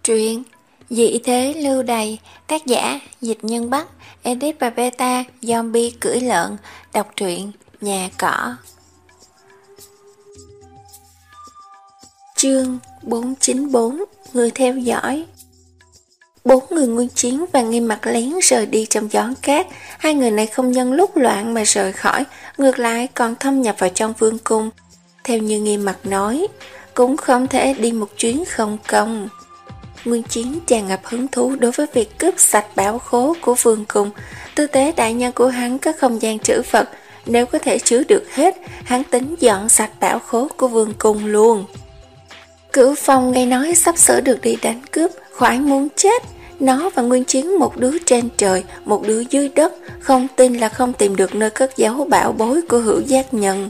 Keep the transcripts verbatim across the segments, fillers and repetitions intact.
Truyện Dị thế lưu đày, tác giả Dịch Nhân Bắc, edit và beta Zombie cưỡi lợn. Đọc truyện Nhà cỏ. Chương bốn chín bốn. Người theo dõi. Bốn người Nguyên Chiến và Nghiêm Mặt lén rời đi trong gió cát. Hai người này không nhân lúc loạn mà rời khỏi, ngược lại còn thâm nhập vào trong vương cung. Theo như Nghiêm Mặt nói, cũng không thể đi một chuyến không công. Nguyên Chiến tràn ngập hứng thú đối với việc cướp sạch bảo khố của vương cung. Tư tế đại nhân của hắn có không gian trữ vật, nếu có thể chứa được hết, hắn tính dọn sạch bảo khố của vương cung luôn. Cửu Phong nghe nói sắp sửa được đi đánh cướp, khoái muốn chết. Nó và Nguyên Chiến một đứa trên trời, một đứa dưới đất, không tin là không tìm được nơi cất giấu bảo bối của Hữu Giác Nhân.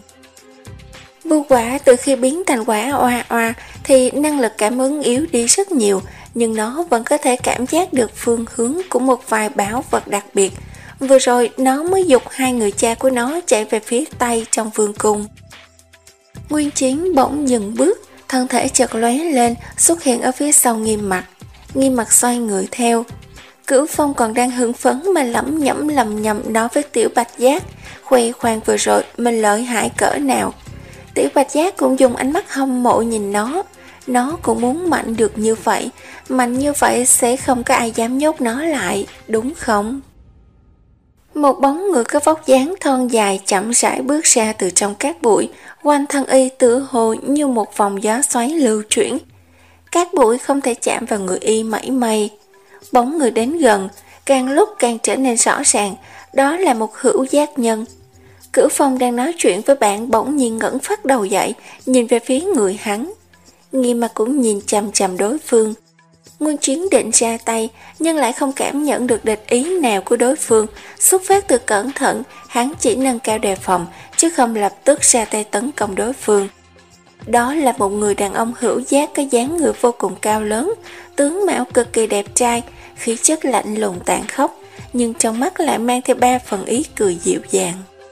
Vu quả từ khi biến thành quả oa oa thì năng lực cảm ứng yếu đi rất nhiều, nhưng nó vẫn có thể cảm giác được phương hướng của một vài bảo vật đặc biệt. Vừa rồi nó mới giục hai người cha của nó chạy về phía tây trong vương cung. Nguyên Chiến bỗng dừng bước, thân thể chợt lóe lên, xuất hiện ở phía sau Nghiêm Mặt. Nghiêm Mặt xoay người theo. Cửu Phong còn đang hưng phấn mà lẩm nhẩm lầm nhầm nói với Tiểu Bạch Giác, khoe khoang vừa rồi mình lợi hại cỡ nào. Tiểu Bạch Giác cũng dùng ánh mắt hâm mộ nhìn nó. Nó cũng muốn mạnh được như vậy. Mạnh như vậy sẽ không có ai dám nhốt nó lại, đúng không? Một bóng người có vóc dáng thon dài chậm rãi bước ra từ trong cát bụi, quanh thân y tựa hồ như một vòng gió xoáy lưu chuyển. Cát bụi không thể chạm vào người y mảy may. Bóng người đến gần, càng lúc càng trở nên rõ ràng, đó là một Hữu Giác Nhân. Cửu Phong đang nói chuyện với bạn bỗng nhiên ngẩng phát đầu dậy, nhìn về phía người hắn. Nghiêm Mặt cũng nhìn chằm chằm đối phương. Nguyên Chiến định ra tay, nhưng lại không cảm nhận được địch ý nào của đối phương. Xuất phát từ cẩn thận, hắn chỉ nâng cao đề phòng, chứ không lập tức ra tay tấn công đối phương. Đó là một người đàn ông hữu giác có dáng người vô cùng cao lớn, tướng mạo cực kỳ đẹp trai, khí chất lạnh lùng tàn khốc, nhưng trong mắt lại mang theo ba phần ý cười dịu dàng.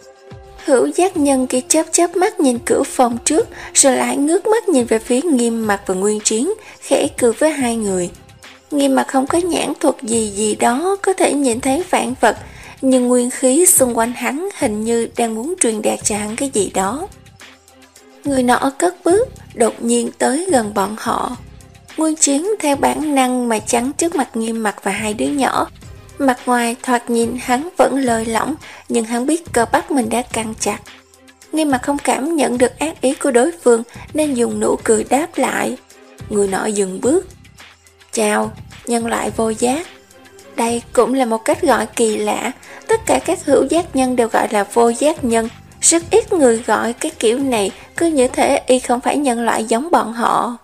Hữu Giác Nhân kia chớp chớp mắt nhìn Cửu Phong trước, rồi lại ngước mắt nhìn về phía Nghiêm Mặt và Nguyên Chiến, khẽ cười với hai người. Nghiêm Mặt không có nhãn thuật gì gì đó có thể nhìn thấy vạn vật, nhưng nguyên khí xung quanh hắn hình như đang muốn truyền đạt cho hắn cái gì đó. Người nọ cất bước, đột nhiên tới gần bọn họ. Nguyên Chiến theo bản năng mà chắn trước mặt Nghiêm Mặt và hai đứa nhỏ. Mặt ngoài thoạt nhìn hắn vẫn lơi lỏng, nhưng hắn biết cơ bắp mình đã căng chặt. Nghiêm Mặt không cảm nhận được ác ý của đối phương nên dùng nụ cười đáp lại. Người nọ dừng bước. Chào, nhân loại vô giác. Đây cũng là một cách gọi kỳ lạ. Tất cả các hữu giác nhân đều gọi là vô giác nhân. Rất ít người gọi cái kiểu này, cứ như thế y không phải nhân loại giống bọn họ.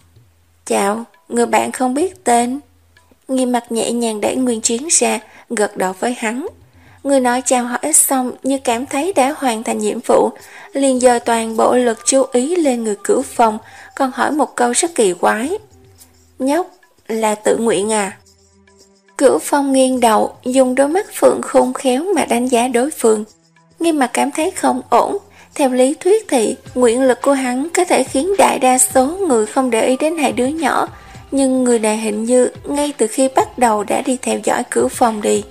Chào, người bạn không biết tên. Nghiêm Mặt nhẹ nhàng đẩy Nguyên Chiến ra, gật đầu với hắn. Người nói chào hỏi xong như cảm thấy đã hoàn thành nhiệm vụ, liền dời toàn bộ lực chú ý lên người Cửu Phong, còn hỏi một câu rất kỳ quái. Nhóc, là tự nguyện à? Cửu Phong nghiêng đầu, dùng đôi mắt phượng khôn khéo mà đánh giá đối phương. Nghiêm Mặt cảm thấy không ổn. Theo lý thuyết thì nguyện lực của hắn có thể khiến đại đa số người không để ý đến hai đứa nhỏ, nhưng người này hình như ngay từ khi bắt đầu đã đi theo dõi Cửu Phong đi.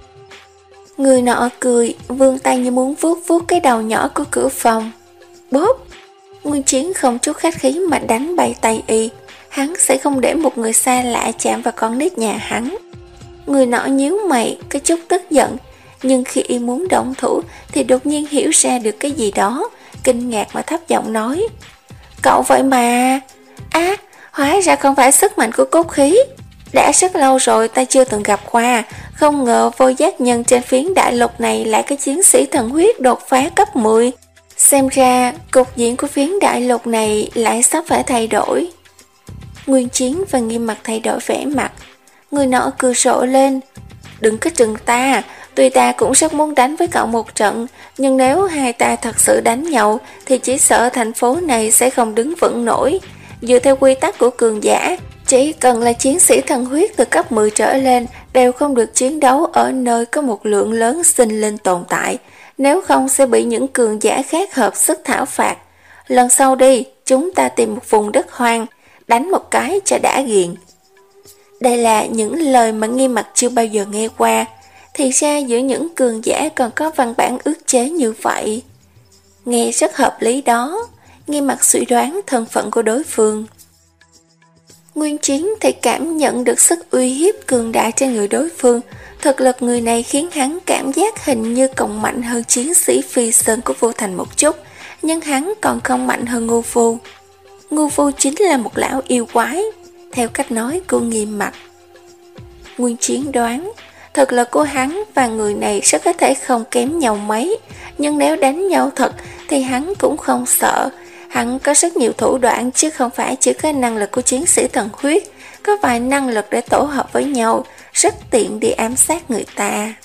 Người nọ cười, vươn tay như muốn vuốt vuốt cái đầu nhỏ của Cửu Phong. Bốp! Nguyên Chiến không chút khách khí mà đánh bay tay y. Hắn sẽ không để một người xa lạ chạm vào con nít nhà hắn. Người nọ nhíu mày, có chút tức giận, nhưng khi y muốn động thủ thì đột nhiên hiểu ra được cái gì đó, kinh ngạc mà thấp giọng nói. Cậu vậy mà... Á, hóa ra không phải sức mạnh của cốt khí. Đã rất lâu rồi ta chưa từng gặp qua, không ngờ vô giác nhân trên phiến đại lục này lại có chiến sĩ thần huyết đột phá cấp mười. Xem ra cục diện của phiến đại lục này lại sắp phải thay đổi. Nguyên Chiến và Nghiêm Mặt thay đổi vẻ mặt. Người nọ cười rộ lên. Đừng có trừng ta, tuy ta cũng rất muốn đánh với cậu một trận, nhưng nếu hai ta thật sự đánh nhau thì chỉ sợ thành phố này sẽ không đứng vững nổi. Dựa theo quy tắc của cường giả, chỉ cần là chiến sĩ thần huyết từ cấp mười trở lên đều không được chiến đấu ở nơi có một lượng lớn sinh linh tồn tại, nếu không sẽ bị những cường giả khác hợp sức thảo phạt. Lần sau đi, chúng ta tìm một vùng đất hoang, đánh một cái cho đã ghiền. Đây là những lời mà Nghiêm Mặc chưa bao giờ nghe qua. Thì ra giữa những cường giả còn có văn bản ước chế như vậy. Nghe rất hợp lý đó. Nghiêm Mặc suy đoán thân phận của đối phương. Nguyên Chiến thì cảm nhận được sức uy hiếp cường đại trên người đối phương. Thực lực người này khiến hắn cảm giác hình như còn mạnh hơn chiến sĩ Phi Sơn của Vô Thành một chút, nhưng hắn còn không mạnh hơn Ngô Phu. Ngô Phu chính là một lão yêu quái, theo cách nói của Nghiêm Mặc. Nguyên Chiến đoán, thực lực của hắn và người này rất có thể không kém nhau mấy, nhưng nếu đánh nhau thật thì hắn cũng không sợ. Hắn có rất nhiều thủ đoạn chứ không phải chỉ có năng lực của chiến sĩ thần huyết, có vài năng lực để tổ hợp với nhau, rất tiện đi ám sát người ta.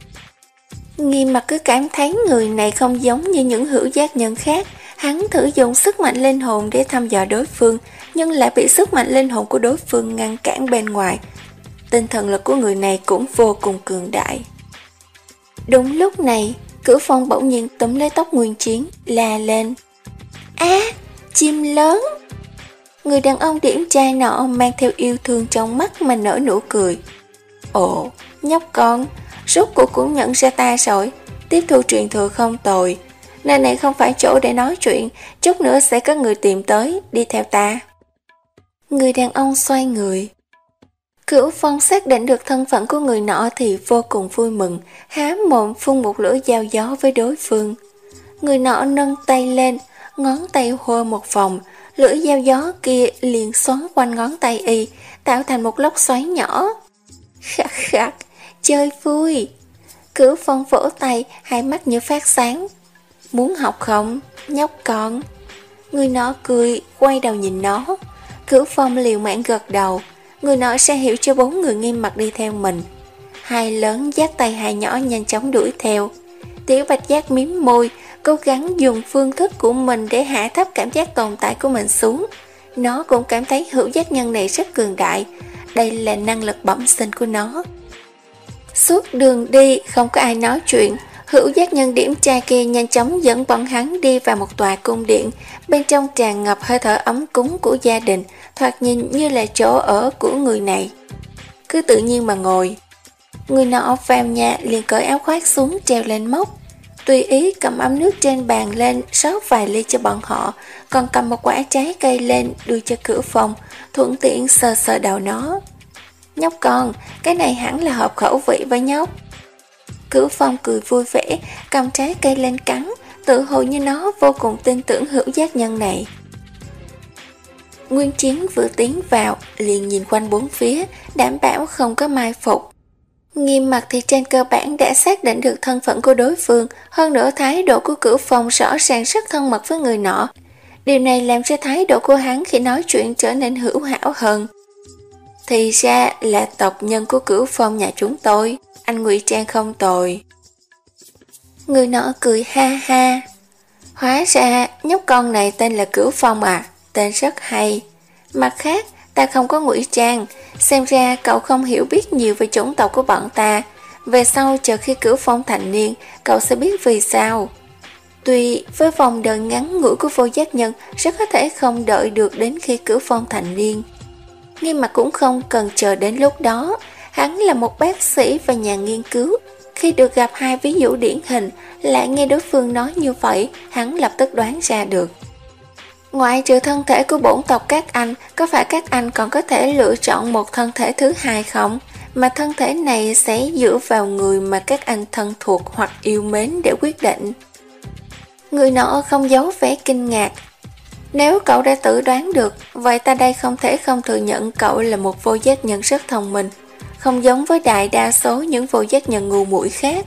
Nghiêm Mặc cứ cảm thấy người này không giống như những hữu giác nhân khác. Hắn thử dùng sức mạnh linh hồn để thăm dò đối phương, nhưng lại bị sức mạnh linh hồn của đối phương ngăn cản bên ngoài. Tinh thần lực của người này cũng vô cùng cường đại. Đúng lúc này, Cửu Phong bỗng nhiên túm lấy tóc Nguyên Chiến, la lên: "A, à, chim lớn!" Người đàn ông điển trai nọ mang theo yêu thương trong mắt mà nở nụ cười. "Ồ, nhóc con, rốt cuộc cũng nhận ra ta rồi, tiếp thu truyền thừa không tồi. Nơi này không phải chỗ để nói chuyện, chút nữa sẽ có người tìm tới, đi theo ta." Người đàn ông xoay người. Cửu Phong xác định được thân phận của người nọ thì vô cùng vui mừng, há mồm phun một lưỡi dao gió với đối phương. Người nọ nâng tay lên, ngón tay hô một vòng, lưỡi dao gió kia liền xoắn quanh ngón tay y, tạo thành một lốc xoáy nhỏ. Khắc khắc, chơi vui. Cửu Phong vỗ tay, hai mắt như phát sáng. "Muốn học không, nhóc con?" Người nọ cười, quay đầu nhìn nó. Cửu Phong liều mạng gật đầu. Người nọ sẽ hiểu cho bốn người Nghiêm Mặc đi theo mình. Hai lớn dắt tay hai nhỏ nhanh chóng đuổi theo. Tiểu Bạch Giác mím môi, cố gắng dùng phương thức của mình để hạ thấp cảm giác tồn tại của mình xuống. Nó cũng cảm thấy hữu giác nhân này rất cường đại. Đây là năng lực bẩm sinh của nó. Suốt đường đi không có ai nói chuyện. Hữu giác nhân điểm trai kia nhanh chóng dẫn bọn hắn đi vào một tòa cung điện. Bên trong tràn ngập hơi thở ấm cúng của gia đình, thoạt nhìn như là chỗ ở của người này. Cứ tự nhiên mà ngồi. Người nọ vào nhà liền cởi áo khoác xuống treo lên móc, tùy ý cầm ấm nước trên bàn lên rót vài ly cho bọn họ, còn cầm một quả trái cây lên đưa cho Cửu Phong, thuận tiện sờ sờ đầu nó. "Nhóc con, cái này hẳn là hợp khẩu vị với nhóc." Cửu Phong cười vui vẻ, cầm trái cây lên cắn, tự hồ như nó vô cùng tin tưởng hữu giác nhân này. Nguyên Chiến vừa tiến vào, liền nhìn quanh bốn phía, đảm bảo không có mai phục. Nghiêm Mặc thì trên cơ bản đã xác định được thân phận của đối phương, hơn nữa thái độ của Cửu Phong rõ ràng rất thân mật với người nọ. Điều này làm cho thái độ của hắn khi nói chuyện trở nên hữu hảo hơn. "Thì ra là tộc nhân của Cửu Phong nhà chúng tôi, anh ngụy trang không tồi." Người nọ cười ha ha. "Hóa ra nhóc con này tên là Cửu Phong à, tên rất hay. Mặt khác, ta không có ngụy trang, xem ra cậu không hiểu biết nhiều về chủng tộc của bọn ta. Về sau chờ khi Cửu Phong thành niên, cậu sẽ biết vì sao. Tuy với vòng đời ngắn ngủi của vô giác nhân, rất có thể không đợi được đến khi Cửu Phong thành niên. Nhưng mà cũng không cần chờ đến lúc đó. Hắn là một bác sĩ và nhà nghiên cứu. Khi được gặp hai ví dụ điển hình, lại nghe đối phương nói như vậy, hắn lập tức đoán ra được. Ngoại trừ thân thể của bổn tộc các anh, có phải các anh còn có thể lựa chọn một thân thể thứ hai không? Mà thân thể này sẽ dựa vào người mà các anh thân thuộc hoặc yêu mến để quyết định." Người nọ không giấu vẻ kinh ngạc. "Nếu cậu đã tự đoán được, vậy ta đây không thể không thừa nhận cậu là một vô giác nhân rất thông minh, không giống với đại đa số những vô giác nhân ngu muội khác."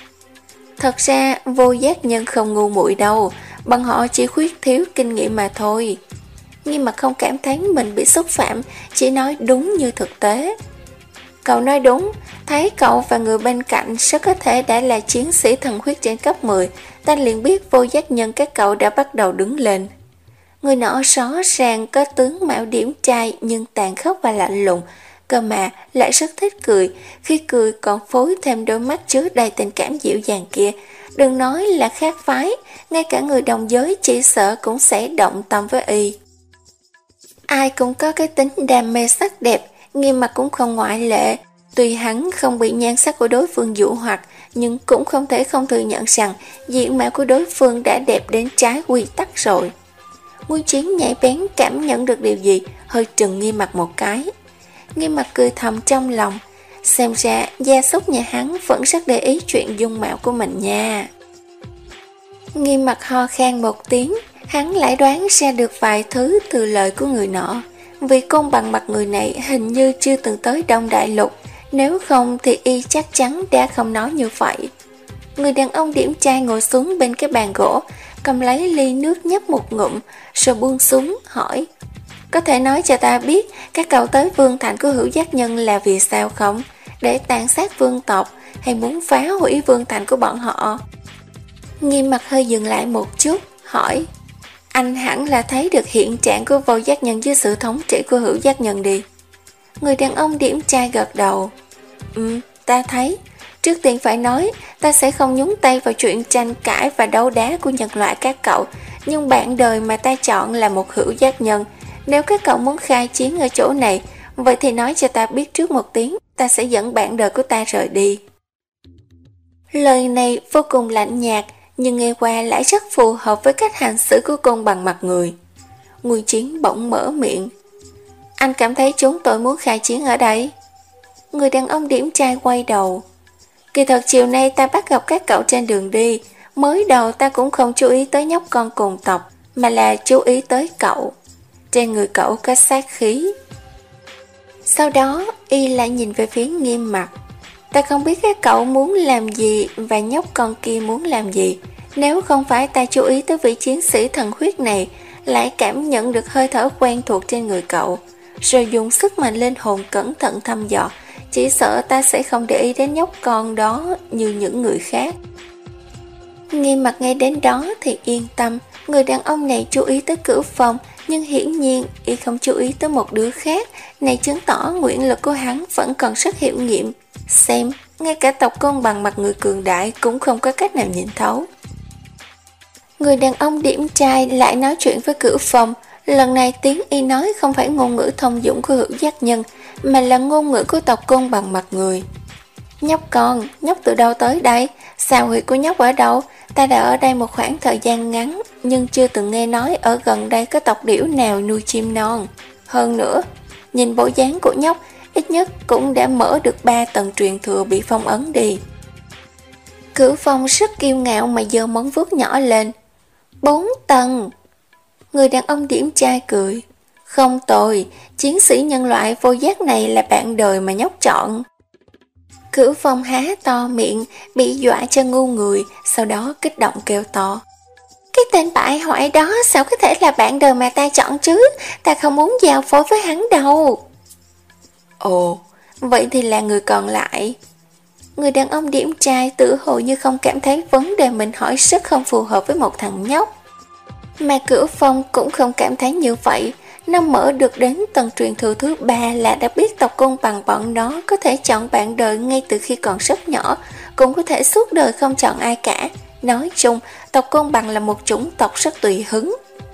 Thật ra vô giác nhân không ngu muội đâu, bọn họ chỉ khuyết thiếu kinh nghiệm mà thôi. Nhưng mà không cảm thấy mình bị xúc phạm, chỉ nói đúng như thực tế. "Cậu nói đúng, thấy cậu và người bên cạnh rất có thể đã là chiến sĩ thần huyết trên cấp mười, ta liền biết vô giác nhân các cậu đã bắt đầu đứng lên." Người nọ rõ ràng có tướng mạo điển trai nhưng tàn khốc và lạnh lùng, cơ mà lại rất thích cười, khi cười còn phối thêm đôi mắt chứa đầy tình cảm dịu dàng kia. Đừng nói là khác phái, ngay cả người đồng giới chỉ sợ cũng sẽ động tâm với y. Ai cũng có cái tính đam mê sắc đẹp, Nghiêm Mặc cũng không ngoại lệ. Tuy hắn không bị nhan sắc của đối phương dụ hoặc, nhưng cũng không thể không thừa nhận rằng diện mạo của đối phương đã đẹp đến trái quy tắc rồi. Nguyên Chiến nhạy bén cảm nhận được điều gì, hơi trừng Nghiêm Mặc một cái. Nghiêm Mặc cười thầm trong lòng, xem ra gia súc nhà hắn vẫn rất để ý chuyện dung mạo của mình nha. Nghiêm Mặc ho khan một tiếng, hắn lại đoán ra được vài thứ từ lời của người nọ. Vì côn bằng mặt người này hình như chưa từng tới Đông Đại Lục, nếu không thì y chắc chắn đã không nói như vậy. Người đàn ông điển trai ngồi xuống bên cái bàn gỗ, cầm lấy ly nước nhấp một ngụm, rồi buông xuống, hỏi: có thể nói cho ta biết các cậu tới Vương Thành của Hữu Giác Nhân là vì sao không? Để tàn sát vương tộc hay muốn phá hủy Vương Thành của bọn họ? Nghiêm Mặc hơi dừng lại một chút, hỏi: anh hẳn là thấy được hiện trạng của Vô Giác Nhân dưới sự thống trị của Hữu Giác Nhân đi. Người đàn ông điển trai gật đầu. Ừ, ta thấy. Trước tiên phải nói, ta sẽ không nhúng tay vào chuyện tranh cãi và đấu đá của nhân loại các cậu, nhưng bạn đời mà ta chọn là một Hữu Giác Nhân. Nếu các cậu muốn khai chiến ở chỗ này, vậy thì nói cho ta biết trước một tiếng, ta sẽ dẫn bạn đời của ta rời đi. Lời này vô cùng lạnh nhạt, nhưng nghe qua lại rất phù hợp với cách hành xử của côn bằng mặt người. Nguyên Chiến bỗng mở miệng: anh cảm thấy chúng tôi muốn khai chiến ở đây? Người đàn ông điển trai quay đầu. Kỳ thật chiều nay ta bắt gặp các cậu trên đường đi, mới đầu ta cũng không chú ý tới nhóc con cùng tộc, mà là chú ý tới cậu. Trên người cậu có sát khí. Sau đó y lại nhìn về phía Nghiêm Mặc. Ta không biết các cậu muốn làm gì và nhóc con kia muốn làm gì. Nếu không phải ta chú ý tới vị chiến sĩ thần huyết này, lại cảm nhận được hơi thở quen thuộc trên người cậu, rồi dùng sức mạnh lên hồn cẩn thận thăm dò, chỉ sợ ta sẽ không để ý đến nhóc con đó như những người khác. Nghiêm Mặc nghe đến đó thì yên tâm. Người đàn ông này chú ý tới Cửu Phong, nhưng hiển nhiên y không chú ý tới một đứa khác. Này chứng tỏ nguyện lực của hắn vẫn còn rất hiệu nghiệm. Xem, ngay cả tộc côn bằng mặt người cường đại cũng không có cách nào nhìn thấu. Người đàn ông điển trai lại nói chuyện với Cửu Phong. Lần này tiếng y nói không phải ngôn ngữ thông dụng của Hữu Giác Nhân, mà là ngôn ngữ của tộc côn bằng mặt người. Nhóc con, nhóc từ đâu tới đây? Sao huyệt của nhóc ở đâu? Ta đã ở đây một khoảng thời gian ngắn, nhưng chưa từng nghe nói ở gần đây có tộc điểu nào nuôi chim non. Hơn nữa, nhìn bộ dáng của nhóc, ít nhất cũng đã mở được ba tầng truyền thừa bị phong ấn đi. Cửu Phong rất kiêu ngạo mà giơ móng vuốt nhỏ lên. Bốn tầng. Người đàn ông điển trai cười. Không tồi, chiến sĩ nhân loại vô giác này là bạn đời mà nhóc chọn. Cửu Phong há to miệng, bị dọa cho ngu người, sau đó kích động kêu to: cái tên bại hoại đó sao có thể là bạn đời mà ta chọn chứ? Ta không muốn giao phối với hắn đâu. Ồ, vậy thì là người còn lại. Người đàn ông điển trai tự hồ như không cảm thấy vấn đề mình hỏi rất không phù hợp với một thằng nhóc. Mà Cửu Phong cũng không cảm thấy như vậy. Nó mở được đến tầng truyền thừa thứ ba là đã biết tộc côn bằng bọn nó có thể chọn bạn đời ngay từ khi còn rất nhỏ, cũng có thể suốt đời không chọn ai cả. Nói chung, tộc côn bằng là một chủng tộc rất tùy hứng.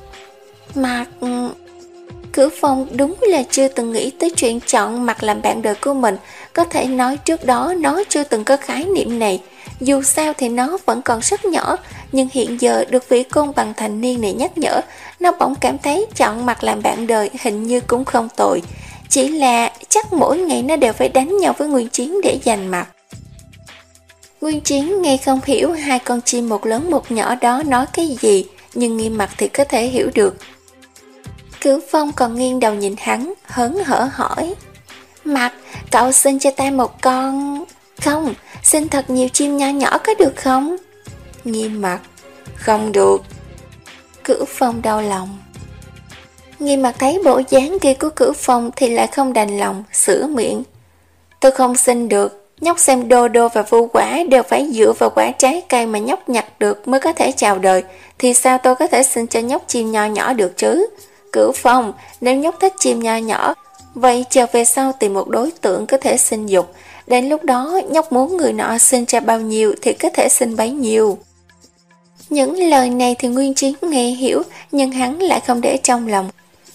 Mà Cửu Phong đúng là chưa từng nghĩ tới chuyện chọn mặt làm bạn đời của mình. Có thể nói trước đó nó chưa từng có khái niệm này. Dù sao thì nó vẫn còn rất nhỏ, nhưng hiện giờ được vị côn bằng thành niên này nhắc nhở, nó bỗng cảm thấy chọn mặt làm bạn đời hình như cũng không tồi. Chỉ là chắc mỗi ngày nó đều phải đánh nhau với Nguyên Chiến để giành mặt. Nguyên Chiến nghe không hiểu hai con chim một lớn một nhỏ đó nói cái gì, nhưng Nghiêm Mặc thì có thể hiểu được. Cửu Phong còn nghiêng đầu nhìn hắn, hớn hở hỏi: Mặc, cậu xin cho ta một con... Không, xin thật nhiều chim nho nhỏ có được không? Nghiêm Mặc: không được. Cửu Phong đau lòng. Nghiêm Mặc thấy bộ dáng kia của Cửu Phong thì lại không đành lòng, sửa miệng: tôi không xin được. Nhóc xem đô đô và vu quả đều phải dựa vào quả trái cây mà nhóc nhặt được mới có thể chào đời, thì sao tôi có thể xin cho nhóc chim nho nhỏ được chứ? Cửu Phong, nếu nhóc thích chim nho nhỏ, vậy chờ về sau tìm một đối tượng có thể sinh dục. Đến lúc đó nhóc muốn người nọ sinh ra bao nhiêu thì có thể sinh bấy nhiêu. Những lời này thì Nguyên Chiến nghe hiểu, nhưng hắn lại không để trong lòng.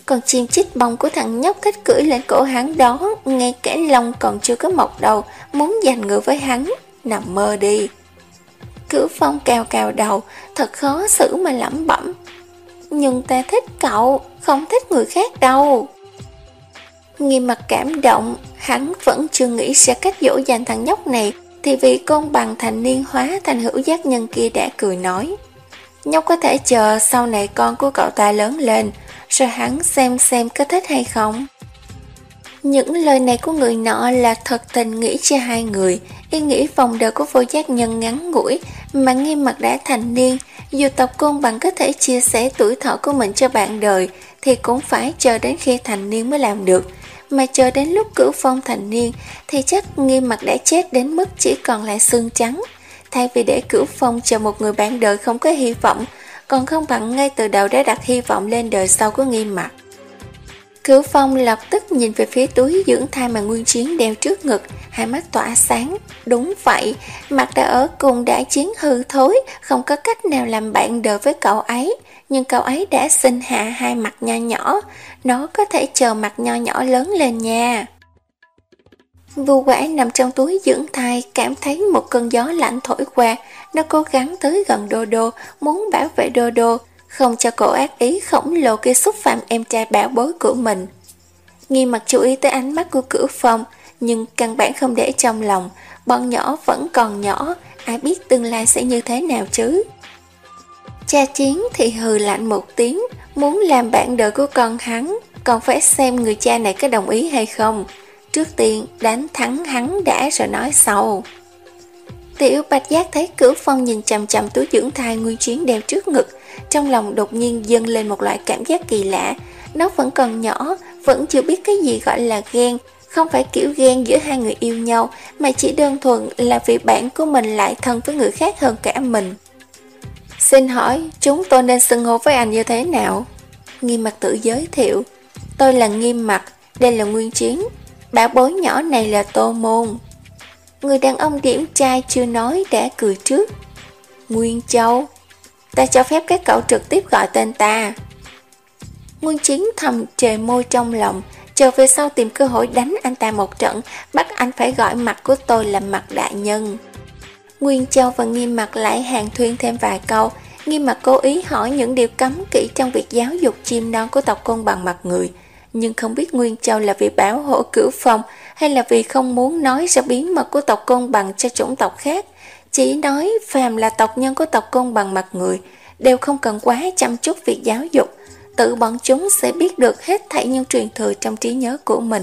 Còn chim chích bông của thằng nhóc thích cưỡi lên cổ hắn đó, ngay cả lông còn chưa có mọc đầu, muốn giành ngựa với hắn, nằm mơ đi. Cửu Phong cào cào đầu, thật khó xử mà lẩm bẩm. Nhưng ta thích cậu, không thích người khác đâu. Nghiêm Mặt cảm động, hắn vẫn chưa nghĩ ra cách dỗ dành thằng nhóc này, thì vị côn bằng thành niên hóa thành hữu giác nhân kia đã cười nói. Nhóc có thể chờ sau này con của cậu ta lớn lên, rồi hắn xem xem có thích hay không. Những lời này của người nọ là thật tình nghĩ cho hai người, ý nghĩ vòng đời của vô giác nhân ngắn ngủi, mà Nghiêm Mặt đã thành niên, dù tộc côn bằng có thể chia sẻ tuổi thọ của mình cho bạn đời, thì cũng phải chờ đến khi thành niên mới làm được. Mà chờ đến lúc Cửu Phong thành niên thì chắc Nghiêm Mặt đã chết đến mức chỉ còn lại xương trắng. Thay vì để Cửu Phong chờ một người bạn đời không có hy vọng, còn không bằng ngay từ đầu đã đặt hy vọng lên đời sau của Nghiêm Mặt. Cửu Phong lập tức nhìn về phía túi dưỡng thai mà Nguyên Chiến đeo trước ngực, hai mắt tỏa sáng. Đúng vậy, Mặt đã ở cùng đã chiến hư thối, không có cách nào làm bạn đời với cậu ấy. Nhưng cậu ấy đã sinh hạ hai Mặt nho nhỏ, nó có thể chờ Mặt nho nhỏ lớn lên nha. Vu Quả nằm trong túi dưỡng thai, cảm thấy một cơn gió lạnh thổi qua. Nó cố gắng tới gần Đô Đô, muốn bảo vệ Đô Đô, không cho cổ ác ý khổng lồ kia xúc phạm em trai bảo bối của mình. Nghiêm Mặt chú ý tới ánh mắt của Cửu Phong, nhưng căn bản không để trong lòng. Bọn nhỏ vẫn còn nhỏ, ai biết tương lai sẽ như thế nào chứ. Cha Chiến thì hừ lạnh một tiếng, muốn làm bạn đời của con hắn, còn phải xem người cha này có đồng ý hay không. Trước tiên đánh thắng hắn đã rồi nói sau. Tiểu Bạch Giác thấy Cửu Phong nhìn chằm chằm túi dưỡng thai Nguyên Chiến đeo trước ngực, trong lòng đột nhiên dâng lên một loại cảm giác kỳ lạ. Nó vẫn còn nhỏ, vẫn chưa biết cái gì gọi là ghen, không phải kiểu ghen giữa hai người yêu nhau, mà chỉ đơn thuần là vì bạn của mình lại thân với người khác hơn cả mình. Xin hỏi, chúng tôi nên xưng hô với anh như thế nào? Nghiêm Mặt tự giới thiệu. Tôi là Nghiêm Mặt, đây là Nguyên Chiến, bảo bối nhỏ này là Tô Môn. Người đàn ông điểm trai chưa nói đã cười trước. Nguyên Châu, ta cho phép các cậu trực tiếp gọi tên ta. Nguyên Chiến thầm trề môi trong lòng, chờ về sau tìm cơ hội đánh anh ta một trận, bắt anh phải gọi Mặt của tôi là Mặt đại nhân. Nguyên Châu và Nghiêm Mặt lại hàn thuyên thêm vài câu. Nghiêm Mặt cố ý hỏi những điều cấm kỵ trong việc giáo dục chim non của tộc côn bằng mặt người, nhưng không biết Nguyên Châu là vì bảo hộ Cửu Phong hay là vì không muốn nói ra bí mật của tộc côn bằng cho chủng tộc khác. Chỉ nói phàm là tộc nhân của tộc côn bằng mặt người đều không cần quá chăm chút việc giáo dục, tự bọn chúng sẽ biết được hết thảy những truyền thừa trong trí nhớ của mình.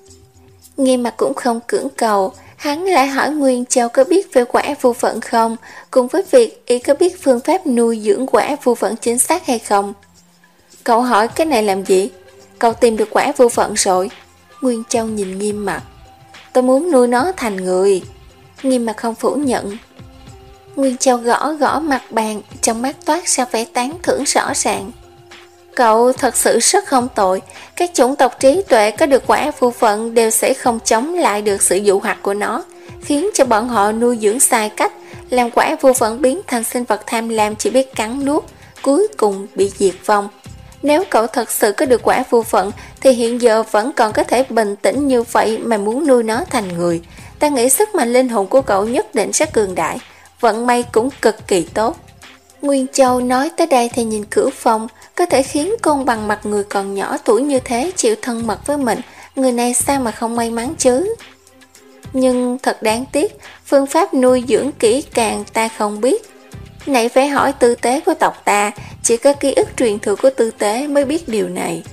Nghiêm Mặt cũng không cưỡng cầu, hắn lại hỏi Nguyên Châu có biết về quả phù phận không, cùng với việc y có biết phương pháp nuôi dưỡng quả phù phận chính xác hay không. Cậu hỏi cái này làm gì? Cậu tìm được quả phù phận rồi. Nguyên Châu nhìn Nghiêm Mặt. Tôi muốn nuôi nó thành người. Nghiêm Mặt không phủ nhận. Nguyên Châu gõ gõ mặt bàn, trong mắt toát ra vẻ tán thưởng rõ ràng. Cậu thật sự rất không tội. Các chủng tộc trí tuệ có được quả phù phận đều sẽ không chống lại được sự dụ hoặc của nó, khiến cho bọn họ nuôi dưỡng sai cách, làm quả phù phận biến thành sinh vật tham lam chỉ biết cắn nuốt, cuối cùng bị diệt vong. Nếu cậu thật sự có được quả phù phận thì hiện giờ vẫn còn có thể bình tĩnh như vậy mà muốn nuôi nó thành người. Ta nghĩ sức mạnh linh hồn của cậu nhất định sẽ cường đại, vận may cũng cực kỳ tốt. Nguyên Châu nói tới đây thì nhìn Cửu Phong, có thể khiến côn bằng mặt người còn nhỏ tuổi như thế chịu thân mật với mình, người này sao mà không may mắn chứ. Nhưng thật đáng tiếc, phương pháp nuôi dưỡng kỹ càng ta không biết. Nãy phải hỏi tư tế của tộc ta, chỉ có ký ức truyền thừa của tư tế mới biết điều này.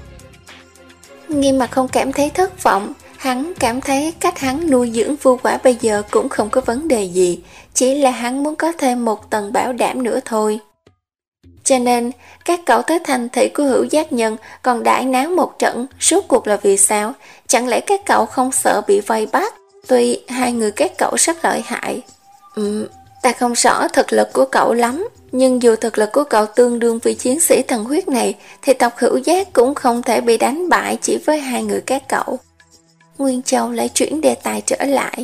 Nghiêm Mặt không cảm thấy thất vọng, hắn cảm thấy cách hắn nuôi dưỡng Vu Quả bây giờ cũng không có vấn đề gì, chỉ là hắn muốn có thêm một tầng bảo đảm nữa thôi. Cho nên, các cậu tới thành thị của hữu giác nhân còn đại náo một trận, rốt cuộc là vì sao? Chẳng lẽ các cậu không sợ bị vây bắt? Tuy hai người các cậu rất lợi hại. Ừm, ta không rõ thực lực của cậu lắm, nhưng dù thực lực của cậu tương đương với chiến sĩ thần huyết này, thì tộc hữu giác cũng không thể bị đánh bại chỉ với hai người các cậu. Nguyên Châu lại chuyển đề tài trở lại.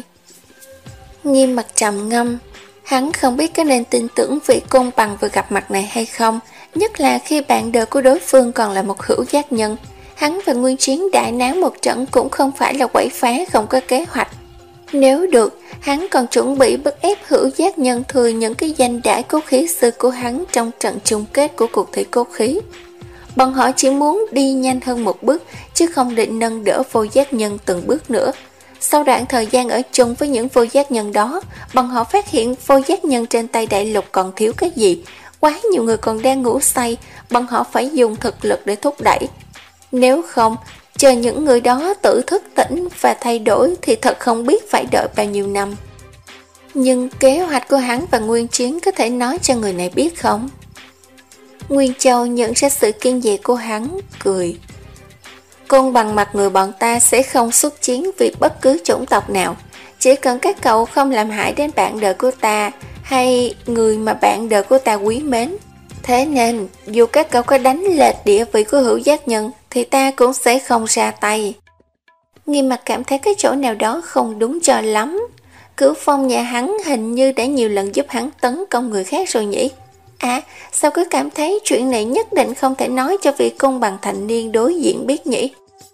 Nghiêm Mặt trầm ngâm, hắn không biết có nên tin tưởng vị côn bằng vừa gặp mặt này hay không, nhất là khi bạn đời của đối phương còn là một hữu giác nhân. hắn và Nguyên Chiến đại náo một trận cũng không phải là quậy phá không có kế hoạch. Nếu được, hắn còn chuẩn bị bức ép Hữu Giác Nhân thừa những cái danh đãi cốt khí sư của hắn trong trận chung kết của cuộc thi cốt khí. Bọn họ chỉ muốn đi nhanh hơn một bước, chứ không định nâng đỡ Vô Giác Nhân từng bước nữa. Sau đoạn thời gian ở chung với những Vô Giác Nhân đó, bọn họ phát hiện Vô Giác Nhân trên tay đại lục còn thiếu cái gì. Quá nhiều người còn đang ngủ say, bọn họ phải dùng thực lực để thúc đẩy. Nếu không, chờ những người đó tự thức tỉnh và thay đổi thì thật không biết phải đợi bao nhiêu năm. Nhưng kế hoạch của hắn và Nguyên Chiến có thể nói cho người này biết không? Nguyên Châu nhận ra sự kiên dè của hắn, cười. Côn bằng mặt người bọn ta sẽ không xuất chiến vì bất cứ chủng tộc nào. Chỉ cần các cậu không làm hại đến bạn đời của ta hay người mà bạn đời của ta quý mến. Thế nên, dù các cậu có đánh lệch địa vị của Hữu Giác Nhân thì ta cũng sẽ không ra tay. Nghiêm Mặt cảm thấy cái chỗ nào đó không đúng cho lắm. Cửu Phong nhà hắn hình như đã nhiều lần giúp hắn tấn công người khác rồi nhỉ? À, sao cứ cảm thấy chuyện này nhất định không thể nói cho vị côn bằng thành niên đối diện biết nhỉ?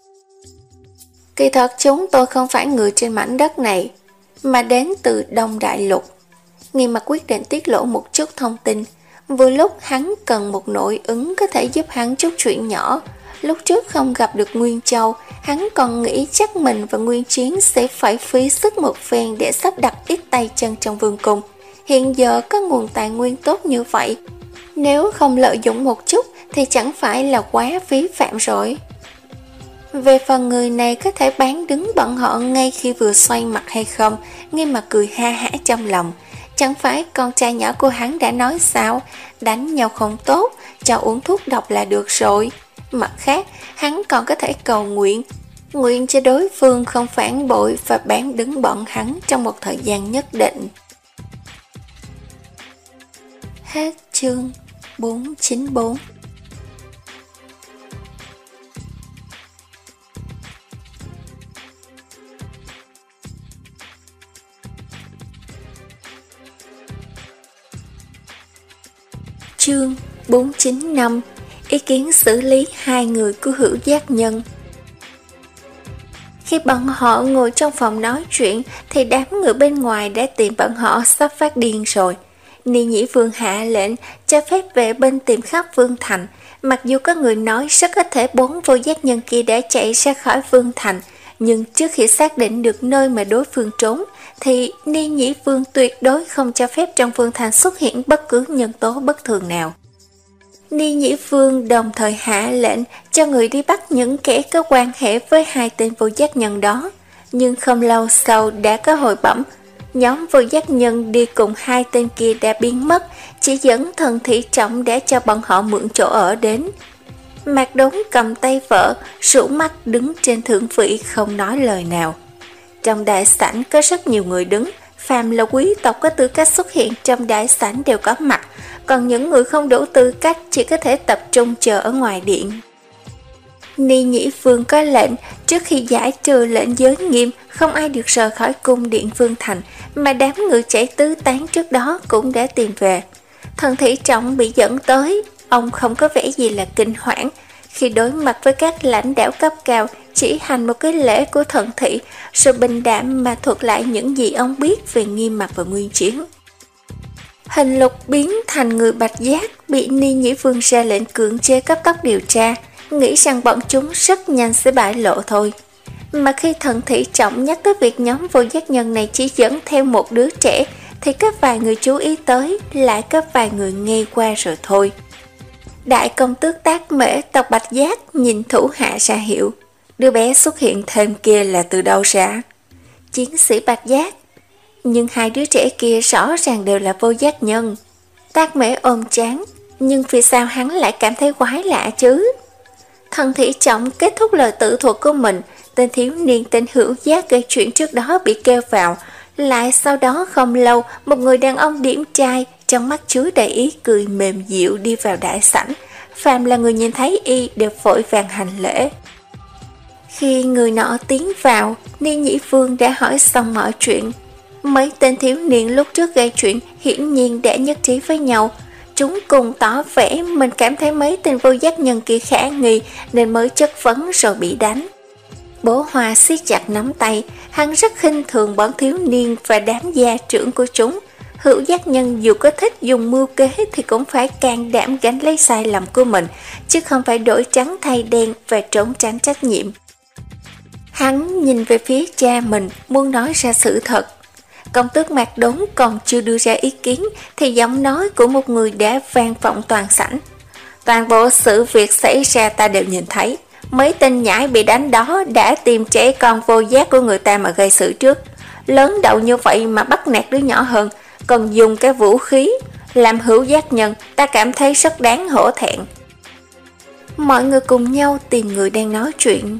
Kỳ thật chúng tôi không phải người trên mảnh đất này, mà đến từ Đông Đại Lục. Nghiêm Mặt quyết định tiết lộ một chút thông tin. Vừa lúc hắn cần một nội ứng có thể giúp hắn chút chuyện nhỏ. Lúc trước không gặp được Nguyên Châu, hắn còn nghĩ chắc mình và Nguyên Chiến sẽ phải phí sức một phen để sắp đặt ít tay chân trong vương cung. Hiện giờ có nguồn tài nguyên tốt như vậy, nếu không lợi dụng một chút thì chẳng phải là quá phí phạm rồi. Về phần người này có thể bán đứng bọn họ ngay khi vừa xoay mặt hay không, Nghiêm Mặt cười ha hả trong lòng. Chẳng phải con trai nhỏ của hắn đã nói sao, đánh nhau không tốt, cho uống thuốc độc là được rồi. Mặt khác, hắn còn có thể cầu nguyện, nguyện cho đối phương không phản bội và bán đứng bọn hắn trong một thời gian nhất định. Hết chương bốn chín bốn. Chương bốn chín năm. Ý kiến xử lý hai người của Hữu Giác Nhân. Khi bọn họ ngồi trong phòng nói chuyện thì đám người bên ngoài đã tìm bọn họ sắp phát điên rồi. Ni Nhĩ Vương hạ lệnh cho phép vệ binh tìm khắp Vương Thành. Mặc dù có người nói rất có thể bốn Vô Giác Nhân kia đã chạy ra khỏi Vương Thành, nhưng trước khi xác định được nơi mà đối phương trốn thì Ni Nhĩ Vương tuyệt đối không cho phép trong Vương Thành xuất hiện bất cứ nhân tố bất thường nào. Ni Nhĩ Vương đồng thời hạ lệnh cho người đi bắt những kẻ có quan hệ với hai tên Vô Giác Nhân đó. Nhưng không lâu sau đã có hồi bẩm, nhóm Vô Giác Nhân đi cùng hai tên kia đã biến mất, chỉ dẫn Thần Thị Trọng để cho bọn họ mượn chỗ ở đến. Mạc Đốn cầm tay vợ, rũ mắt đứng trên thượng vị không nói lời nào. Trong đại sảnh có rất nhiều người đứng, phàm là quý tộc có tư cách xuất hiện trong đại sảnh đều có mặt, còn những người không đủ tư cách chỉ có thể tập trung chờ ở ngoài điện. Ni Nhĩ Vương có lệnh, trước khi giải trừ lệnh giới nghiêm, không ai được rời khỏi cung điện Vương Thành, mà đám người chạy tứ tán trước đó cũng đã tìm về. Thần Thị Trọng bị dẫn tới, ông không có vẻ gì là kinh hoảng. Khi đối mặt với các lãnh đạo cấp cao, chỉ hành một cái lễ của thần thị, rồi bình đạm mà thuật lại những gì ông biết về Nghiêm Mặt và Nguyên Chiến. Hình Lục biến thành người Bạch Giác, bị Ni Nhĩ Vương ra lệnh cưỡng chế cấp tốc điều tra, nghĩ rằng bọn chúng rất nhanh sẽ bại lộ thôi. Mà khi Thần Thị Trọng nhắc tới việc nhóm Vô Giác Nhân này chỉ dẫn theo một đứa trẻ, thì có vài người chú ý tới, lại có vài người nghe qua rồi thôi. Đại công tước Tác Mễ tộc Bạch Giác nhìn thủ hạ ra hiệu, đứa bé xuất hiện thêm kia là từ đâu ra? Chiến sĩ Bạch Giác. Nhưng hai đứa trẻ kia rõ ràng đều là Vô Giác Nhân. Tác Mễ ôm trán, nhưng vì sao hắn lại cảm thấy quái lạ chứ? Thần Thị Trọng kết thúc lời tự thuật của mình, tên thiếu niên tên Hữu Giác gây chuyện trước đó bị kêu vào. Lại sau đó không lâu, một người đàn ông điển trai, trong mắt chứa đầy ý cười mềm dịu đi vào đại sảnh. Phàm là người nhìn thấy y đều vội vàng hành lễ. Khi người nọ tiến vào, Ni Nhĩ Vương đã hỏi xong mọi chuyện. Mấy tên thiếu niên lúc trước gây chuyện hiển nhiên đã nhất trí với nhau. Chúng cùng tỏ vẻ mình cảm thấy mấy tên vô giác nhân kia khả nghi nên mới chất vấn rồi bị đánh. Bố Hoa siết chặt nắm tay, hắn rất khinh thường bọn thiếu niên và đám gia trưởng của chúng. Hữu giác nhân dù có thích dùng mưu kế thì cũng phải can đảm gánh lấy sai lầm của mình, chứ không phải đổi trắng thay đen và trốn tránh trách nhiệm. Hắn nhìn về phía cha mình, muốn nói ra sự thật. Công tước Mạc Đốn còn chưa đưa ra ý kiến thì giọng nói của một người đã vang vọng toàn sảnh. Toàn bộ sự việc xảy ra ta đều nhìn thấy. Mấy tên nhãi bị đánh đó đã tìm trẻ con vô giác của người ta mà gây sự trước. Lớn đầu như vậy mà bắt nạt đứa nhỏ hơn, còn dùng cái vũ khí làm hữu giác nhân, ta cảm thấy rất đáng hổ thẹn. Mọi người cùng nhau tìm người đang nói chuyện.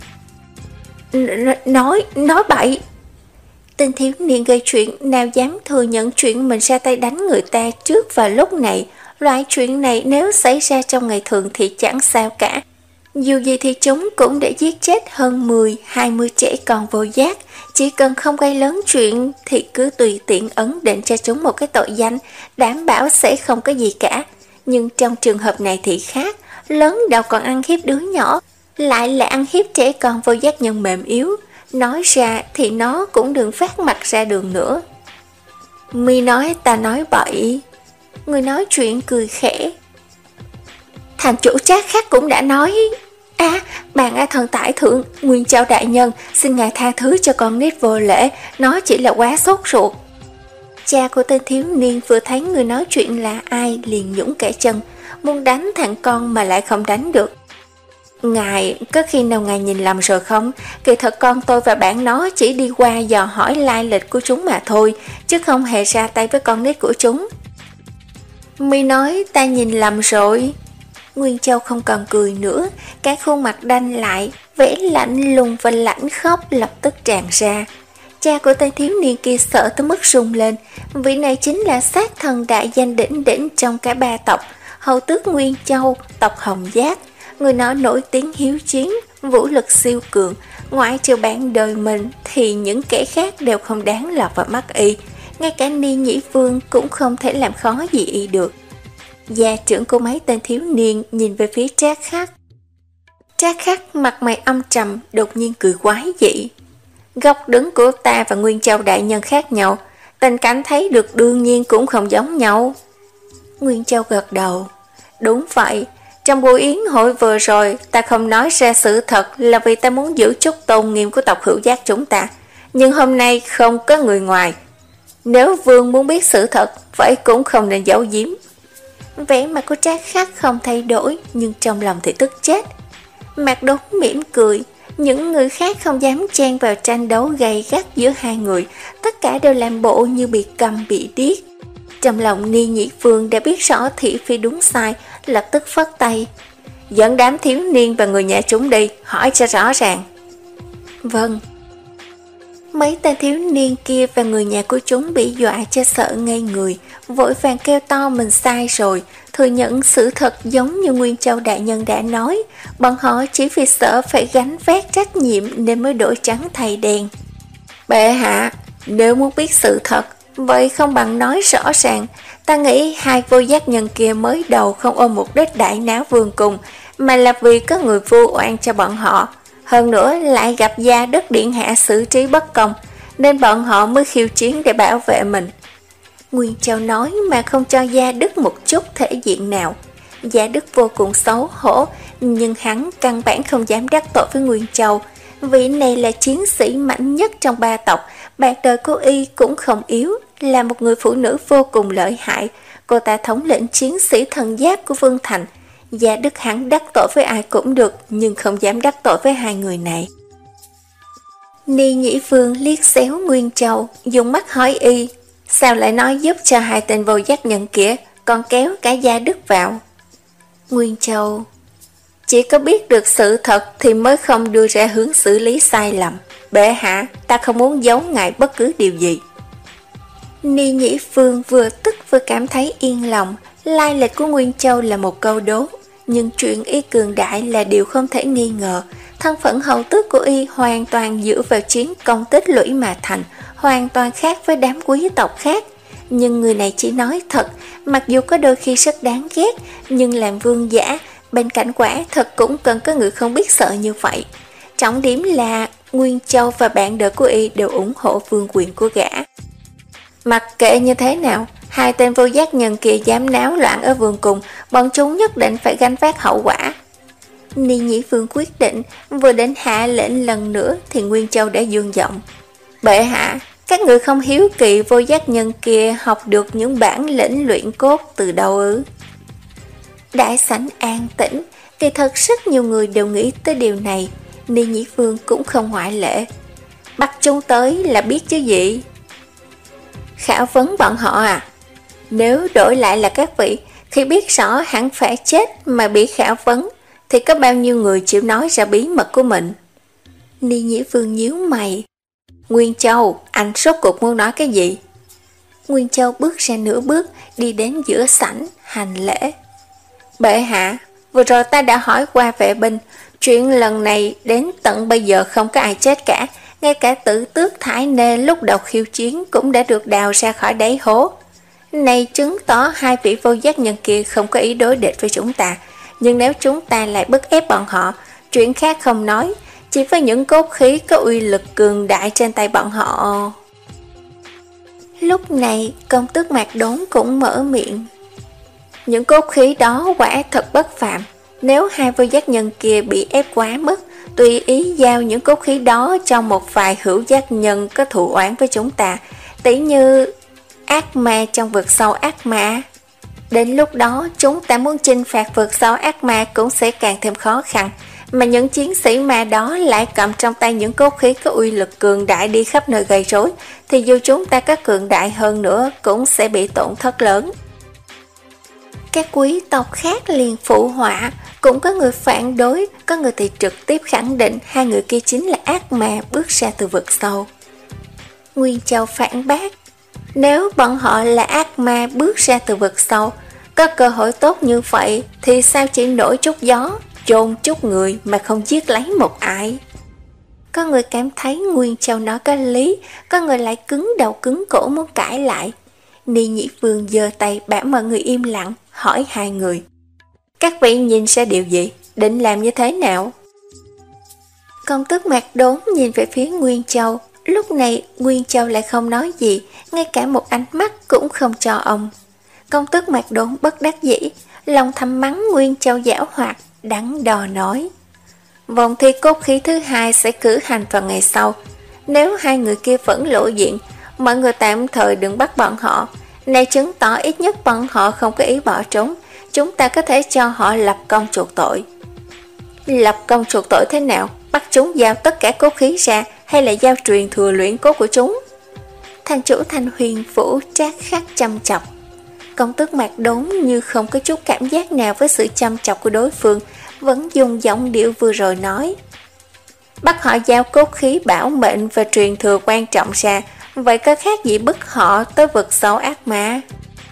N- nói, nói bậy. Tên thiếu niên gây chuyện nào dám thừa nhận chuyện mình ra tay đánh người ta trước vào lúc này. Loại chuyện này nếu xảy ra trong ngày thường thì chẳng sao cả. Dù gì thì chúng cũng đã giết chết hơn mười hai mươi trẻ con vô giác. Chỉ cần không gây lớn chuyện thì cứ tùy tiện ấn định cho chúng một cái tội danh, đảm bảo sẽ không có gì cả. Nhưng trong trường hợp này thì khác, lớn đầu còn ăn hiếp đứa nhỏ, lại là ăn hiếp trẻ con vô giác nhân mềm yếu. Nói ra thì nó cũng đừng phát mặt ra đường nữa. Mi nói ta nói bậy. Người nói chuyện cười khẽ. Thành chủ Trác khác cũng đã nói. À, bạn A Thần Tải Thượng, Nguyên Châu đại nhân, xin ngài tha thứ cho con nít vô lễ, nó chỉ là quá sốt ruột. Cha của tên thiếu niên vừa thấy người nói chuyện là ai liền nhũng cả chân, muốn đánh thằng con mà lại không đánh được. Ngài, có khi nào ngài nhìn lầm rồi không? Kỳ thật con tôi và bạn nó chỉ đi qua dò hỏi lai lịch của chúng mà thôi, chứ không hề ra tay với con nít của chúng. Mi nói ta nhìn lầm rồi. Nguyên Châu không còn cười nữa, cái khuôn mặt đanh lại, vẻ lạnh lùng và lãnh khóc lập tức tràn ra. Cha của tên thiếu niên kia sợ tới mức rung lên, vị này chính là sát thần đại danh đỉnh đỉnh trong cả ba tộc, hầu tước Nguyên Châu, tộc Hồng Giác. Người nó nổi tiếng hiếu chiến, vũ lực siêu cường, ngoại trừ bạn đời mình thì những kẻ khác đều không đáng lọt vào mắt y, ngay cả Ni Nhĩ Vương cũng không thể làm khó gì y được. Gia trưởng của mấy tên thiếu niên nhìn về phía Trác Khắc. Trác Khắc mặt mày âm trầm, đột nhiên cười quái dị. Góc đứng của ta và Nguyên Châu đại nhân khác nhau, tình cảnh thấy được đương nhiên cũng không giống nhau. Nguyên Châu gật đầu. Đúng vậy, trong buổi yến hội vừa rồi ta không nói ra sự thật là vì ta muốn giữ chút tôn nghiêm của tộc Hữu Giác chúng ta, nhưng hôm nay không có người ngoài. Nếu vương muốn biết sự thật, vậy cũng không nên giấu giếm. Vẻ mặt của Trác Khắc không thay đổi, nhưng trong lòng thì tức chết. Mạc Đốn mỉm cười, những người khác không dám chen vào tranh đấu gay gắt giữa hai người, tất cả đều làm bộ như bị cầm bị điếc. Trong lòng Ni Nhĩ Vương đã biết rõ thị phi đúng sai, lập tức phất tay. Dẫn đám thiếu niên và người nhà chúng đi, hỏi cho rõ ràng. Vâng. Mấy tên thiếu niên kia và người nhà của chúng bị dọa cho sợ ngây người, vội vàng kêu to mình sai rồi, thừa nhận sự thật giống như Nguyên Châu đại nhân đã nói. Bọn họ chỉ vì sợ phải gánh vác trách nhiệm nên mới đổi trắng thay đen. Bệ hạ, nếu muốn biết sự thật, vậy không bằng nói rõ ràng. Ta nghĩ hai vô giác nhân kia mới đầu không ôm mục đích đại náo vương cùng, mà là vì có người vu oan cho bọn họ. Hơn nữa lại gặp Gia Đức Điện Hạ xử trí bất công, nên bọn họ mới khiêu chiến để bảo vệ mình. Nguyên Châu nói mà không cho Gia Đức một chút thể diện nào. Gia Đức vô cùng xấu hổ, nhưng hắn căn bản không dám đắc tội với Nguyên Châu. Vị này là chiến sĩ mạnh nhất trong ba tộc, bạn đời của y cũng không yếu, là một người phụ nữ vô cùng lợi hại. Cô ta thống lĩnh chiến sĩ thần giáp của Vương Thành. Gia Đức hắn đắc tội với ai cũng được, nhưng không dám đắc tội với hai người này. Ni Nhĩ Vương liếc xéo Nguyên Châu, dùng mắt hỏi y, sao lại nói giúp cho hai tên vô giác nhân kia, còn kéo cả Gia Đức vào. Nguyên Châu, chỉ có biết được sự thật thì mới không đưa ra hướng xử lý sai lầm. Bệ hạ, ta không muốn giấu ngài bất cứ điều gì. Ni Nhĩ Vương vừa tức vừa cảm thấy yên lòng. Lai lịch của Nguyên Châu là một câu đố, nhưng chuyện y cường đại là điều không thể nghi ngờ. Thân phận hầu tước của y hoàn toàn dựa vào chiến công tích lũy mà thành, hoàn toàn khác với đám quý tộc khác. nhưng người này chỉ nói thật, mặc dù có đôi khi rất đáng ghét, nhưng làm vương giả, bên cạnh quả thật cũng cần có người không biết sợ như vậy. Trọng điểm là Nguyên Châu và bạn đời của y đều ủng hộ vương quyền của gã. Mặc kệ như thế nào, hai tên vô giác nhân kia dám náo loạn ở vương cung, bọn chúng nhất định phải gánh vác hậu quả. Ni Nhĩ Vương quyết định, vừa đến hạ lệnh lần nữa thì Nguyên Châu đã dương giọng. Bệ hạ, các người không hiếu kỳ vô giác nhân kia học được những bản lĩnh luyện cốt từ đâu ư? Đại sảnh an tĩnh, kỳ thật rất nhiều người đều nghĩ tới điều này, Ni Nhĩ Vương cũng không ngoại lệ. Bắt chúng tới là biết chứ gì? Khảo vấn bọn họ à? Nếu đổi lại là các vị, khi biết rõ hẳn phải chết mà bị khảo vấn, thì có bao nhiêu người chịu nói ra bí mật của mình? Ni Nhĩ Vương nhíu mày. Nguyên Châu, anh rốt cuộc muốn nói cái gì? Nguyên Châu bước ra nửa bước, đi đến giữa sảnh, hành lễ. Bệ hạ, vừa rồi ta đã hỏi qua vệ binh, chuyện lần này đến tận bây giờ không có ai chết cả, ngay cả tử tước Thái Nê lúc đầu khiêu chiến cũng đã được đào ra khỏi đáy hố. Này chứng tỏ hai vị vô giác nhân kia không có ý đối địch với chúng ta, nhưng nếu chúng ta lại bức ép bọn họ, chuyện khác không nói, chỉ với những cốt khí có uy lực cường đại trên tay bọn họ. Lúc này, công tước Mạc Đốn cũng mở miệng. Những cốt khí đó quả thật bất phạm, nếu hai vô giác nhân kia bị ép quá mức, tùy ý giao những cốt khí đó cho một vài hữu giác nhân có thù oán với chúng ta, tỉ như ác ma trong vực sâu ác ma. Đến lúc đó, chúng ta muốn chinh phạt vực sâu ác ma cũng sẽ càng thêm khó khăn, mà những chiến sĩ ma đó lại cầm trong tay những cốt khí có uy lực cường đại đi khắp nơi gây rối, thì dù chúng ta có cường đại hơn nữa cũng sẽ bị tổn thất lớn. Các quý tộc khác liền phụ họa, cũng có người phản đối, có người thì trực tiếp khẳng định hai người kia chính là ác ma bước ra từ vực sâu. Nguyên Châu phản bác, nếu bọn họ là ác ma bước ra từ vực sâu, có cơ hội tốt như vậy thì sao chỉ nổi chút gió, chôn chút người mà không giết lấy một ai? Có người cảm thấy Nguyên Châu nói có lý, có người lại cứng đầu cứng cổ muốn cãi lại. Ni Nhĩ Vương giơ tay bảo mọi người im lặng, hỏi hai người. Các vị nhìn ra điều gì? Định làm như thế nào? Công tước Mạc Đốn nhìn về phía Nguyên Châu. Lúc này Nguyên Châu lại không nói gì, ngay cả một ánh mắt cũng không cho ông. Công tước Mạc Đốn bất đắc dĩ, lòng thầm mắng Nguyên Châu giảo hoạt, đắn đo nói. Vòng thi cốt khí thứ hai sẽ cử hành vào ngày sau. Nếu hai người kia vẫn lộ diện, mọi người tạm thời đừng bắt bọn họ. Này chứng tỏ ít nhất bọn họ không có ý bỏ trốn. Chúng ta có thể cho họ lập công chuộc tội. Lập công chuộc tội thế nào? Bắt chúng giao tất cả cốt khí ra, hay là giao truyền thừa luyện cốt của chúng? Thành chủ Thanh Huyền Phủ Trác Khắc chăm chọc. Công tước Mạc Đốn như không có chút cảm giác nào với sự chăm chọc của đối phương, vẫn dùng giọng điệu vừa rồi nói. Bắt họ giao cốt khí bảo mệnh và truyền thừa quan trọng ra, vậy có khác gì bức họ tới vực sâu ác ma?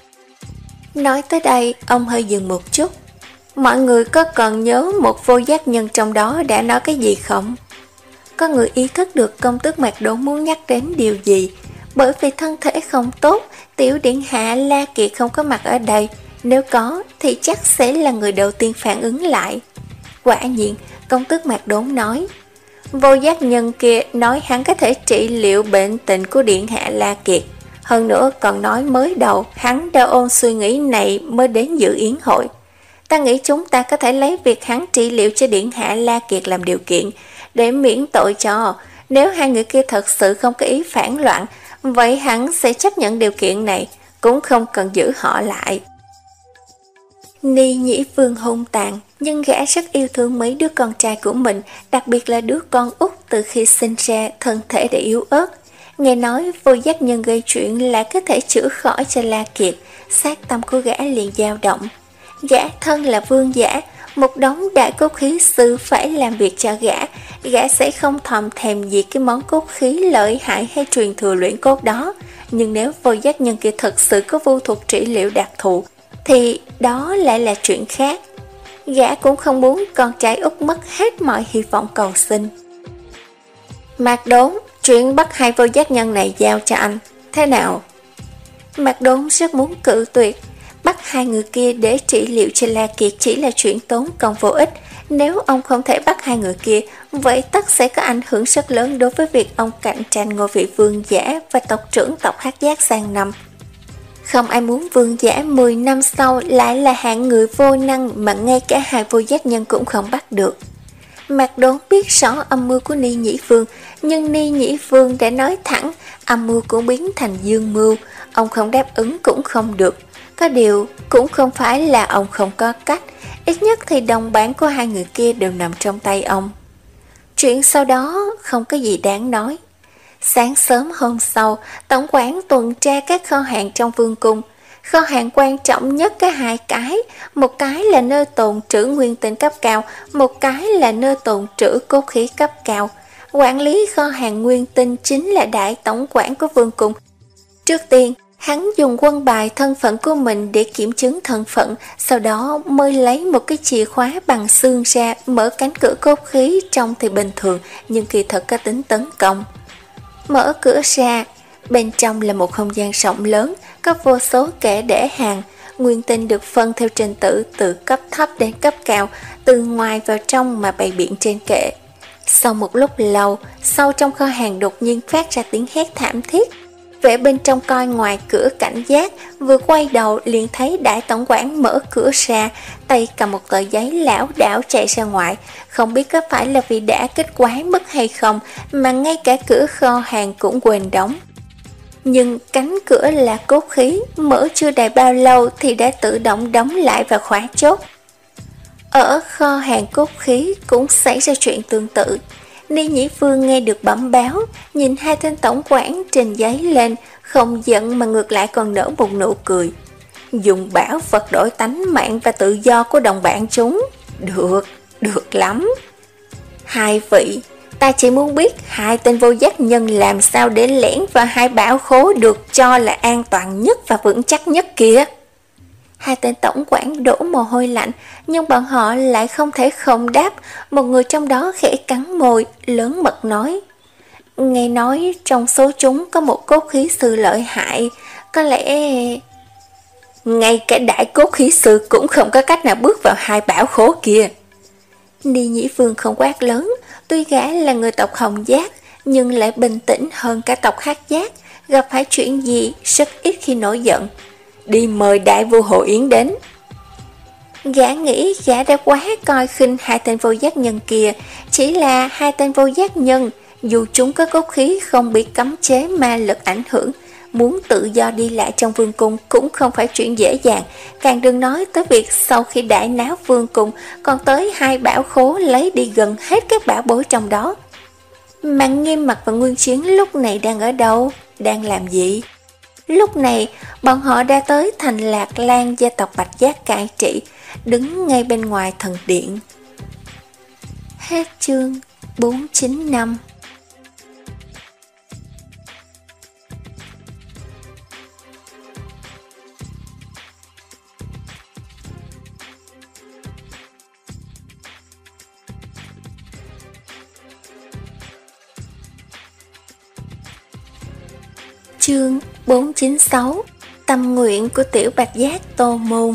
Nói tới đây, ông hơi dừng một chút. Mọi người có còn nhớ một vô giác nhân trong đó đã nói cái gì không? Có người ý thức được công tước Mạc Đốn muốn nhắc đến điều gì. Bởi vì thân thể không tốt, tiểu điện hạ La Kiệt không có mặt ở đây. Nếu có, thì chắc sẽ là người đầu tiên phản ứng lại. Quả nhiên, công tước Mạc Đốn nói. Vô giác nhân kia nói hắn có thể trị liệu bệnh tình của điện hạ La Kiệt. Hơn nữa còn nói mới đầu hắn đã ôn suy nghĩ này mới đến dự yến hội. Ta nghĩ chúng ta có thể lấy việc hắn trị liệu cho điện hạ La Kiệt làm điều kiện để miễn tội cho. Nếu hai người kia thật sự không có ý phản loạn, vậy hắn sẽ chấp nhận điều kiện này, cũng không cần giữ họ lại. Ni Nhĩ Vương hung tàn, nhưng gã rất yêu thương mấy đứa con trai của mình, đặc biệt là đứa con út từ khi sinh ra thân thể đã yếu ớt. Nghe nói vô giác nhân gây chuyện là có thể chữa khỏi cho La Kiệt, sát tâm của gã liền dao động. Gã thân là vương giả, một đống đại cốt khí sư phải làm việc cho gã, gã sẽ không thòm thèm gì cái món cốt khí lợi hại hay truyền thừa luyện cốt đó. Nhưng nếu vô giác nhân kia thật sự có vô thuật trị liệu đặc thù, thì đó lại là chuyện khác. Gã cũng không muốn con trai út mất hết mọi hy vọng cầu sinh. Mạc Đốn, chuyện bắt hai vô giác nhân này giao cho anh, thế nào? Mạc Đốn rất muốn cự tuyệt. Bắt hai người kia để trị liệu cho La Kiệt chỉ là chuyện tốn công vô ích. Nếu ông không thể bắt hai người kia, vậy tất sẽ có ảnh hưởng rất lớn đối với việc ông cạnh tranh ngôi vị vương giả và tộc trưởng tộc Hắc Giác sang năm. Không ai muốn vương giả mười năm sau lại là hạng người vô năng mà ngay cả hai vô giác nhân cũng không bắt được. Mạc Đốn biết rõ âm mưu của Ni Nhĩ Vương, nhưng Ni Nhĩ Vương đã nói thẳng, âm mưu cũng biến thành dương mưu, ông không đáp ứng cũng không được. Có điều, cũng không phải là ông không có cách, ít nhất thì đồng bản của hai người kia đều nằm trong tay ông. Chuyện sau đó không có gì đáng nói. Sáng sớm hôm sau, tổng quản tuần tra các kho hàng trong vương cung. Kho hàng quan trọng nhất có hai cái, một cái là nơi tồn trữ nguyên tinh cấp cao, một cái là nơi tồn trữ cốt khí cấp cao. Quản lý kho hàng nguyên tinh chính là đại tổng quản của vương cung. Trước tiên, hắn dùng quân bài thân phận của mình để kiểm chứng thân phận, sau đó mới lấy một cái chìa khóa bằng xương ra mở cánh cửa cốt khí, trông thì bình thường nhưng kỳ thật có tính tấn công. Mở cửa ra, bên trong là một không gian rộng lớn, có vô số kệ để hàng, nguyên tinh được phân theo trình tự từ cấp thấp đến cấp cao, từ ngoài vào trong mà bày biện trên kệ. Sau một lúc lâu, sâu trong kho hàng đột nhiên phát ra tiếng hét thảm thiết. Vẻ bên trong coi ngoài cửa cảnh giác, vừa quay đầu liền thấy đại tổng quản mở cửa ra, tay cầm một tờ giấy lảo đảo chạy ra ngoài. Không biết có phải là vì đã kích quá mức hay không mà ngay cả cửa kho hàng cũng quên đóng. Nhưng cánh cửa là cốt khí, mở chưa đầy bao lâu thì đã tự động đóng lại và khóa chốt. Ở kho hàng cốt khí cũng xảy ra chuyện tương tự. Ni Nhĩ Vương nghe được bẩm báo, nhìn hai tên tổng quản trình giấy lên, không giận mà ngược lại còn nở một nụ cười. Dùng bảo vật đổi tánh mạng và tự do của đồng bạn chúng. Được, được lắm. Hai vị, ta chỉ muốn biết hai tên vô giác nhân làm sao để lẻn vào hai bảo khố được cho là an toàn nhất và vững chắc nhất kia. Hai tên tổng quản đổ mồ hôi lạnh, nhưng bọn họ lại không thể không đáp. Một người trong đó khẽ cắn môi, lớn mật nói: nghe nói trong số chúng có một cốt khí sư lợi hại, có lẽ... Ngay cả đại cốt khí sư cũng không có cách nào bước vào hai bảo khố kia. Ni Nhĩ Vương không quát lớn, tuy gã là người tộc Hồng Giác, nhưng lại bình tĩnh hơn cả tộc Hắc Giác, gặp phải chuyện gì rất ít khi nổi giận. Đi mời đại vua Hồ Yến đến. Gã nghĩ gã đã quá coi khinh hai tên vô giác nhân kia, chỉ là hai tên vô giác nhân, dù chúng có cốt khí không bị cấm chế ma lực ảnh hưởng, muốn tự do đi lại trong vương cung cũng không phải chuyện dễ dàng, càng đừng nói tới việc sau khi đại náo vương cung còn tới hai bảo khố lấy đi gần hết các bảo bối trong đó. Mà Nghiêm Mặc và Nguyên Chiến lúc này đang ở đâu, đang làm gì? Lúc này, bọn họ đã tới thành Lạc Lan gia tộc Bạch Giác cai trị, đứng ngay bên ngoài thần điện. Hết chương bốn chín năm. Chương bốn chín sáu. Tâm nguyện của tiểu Bạch Giác Tô Môn.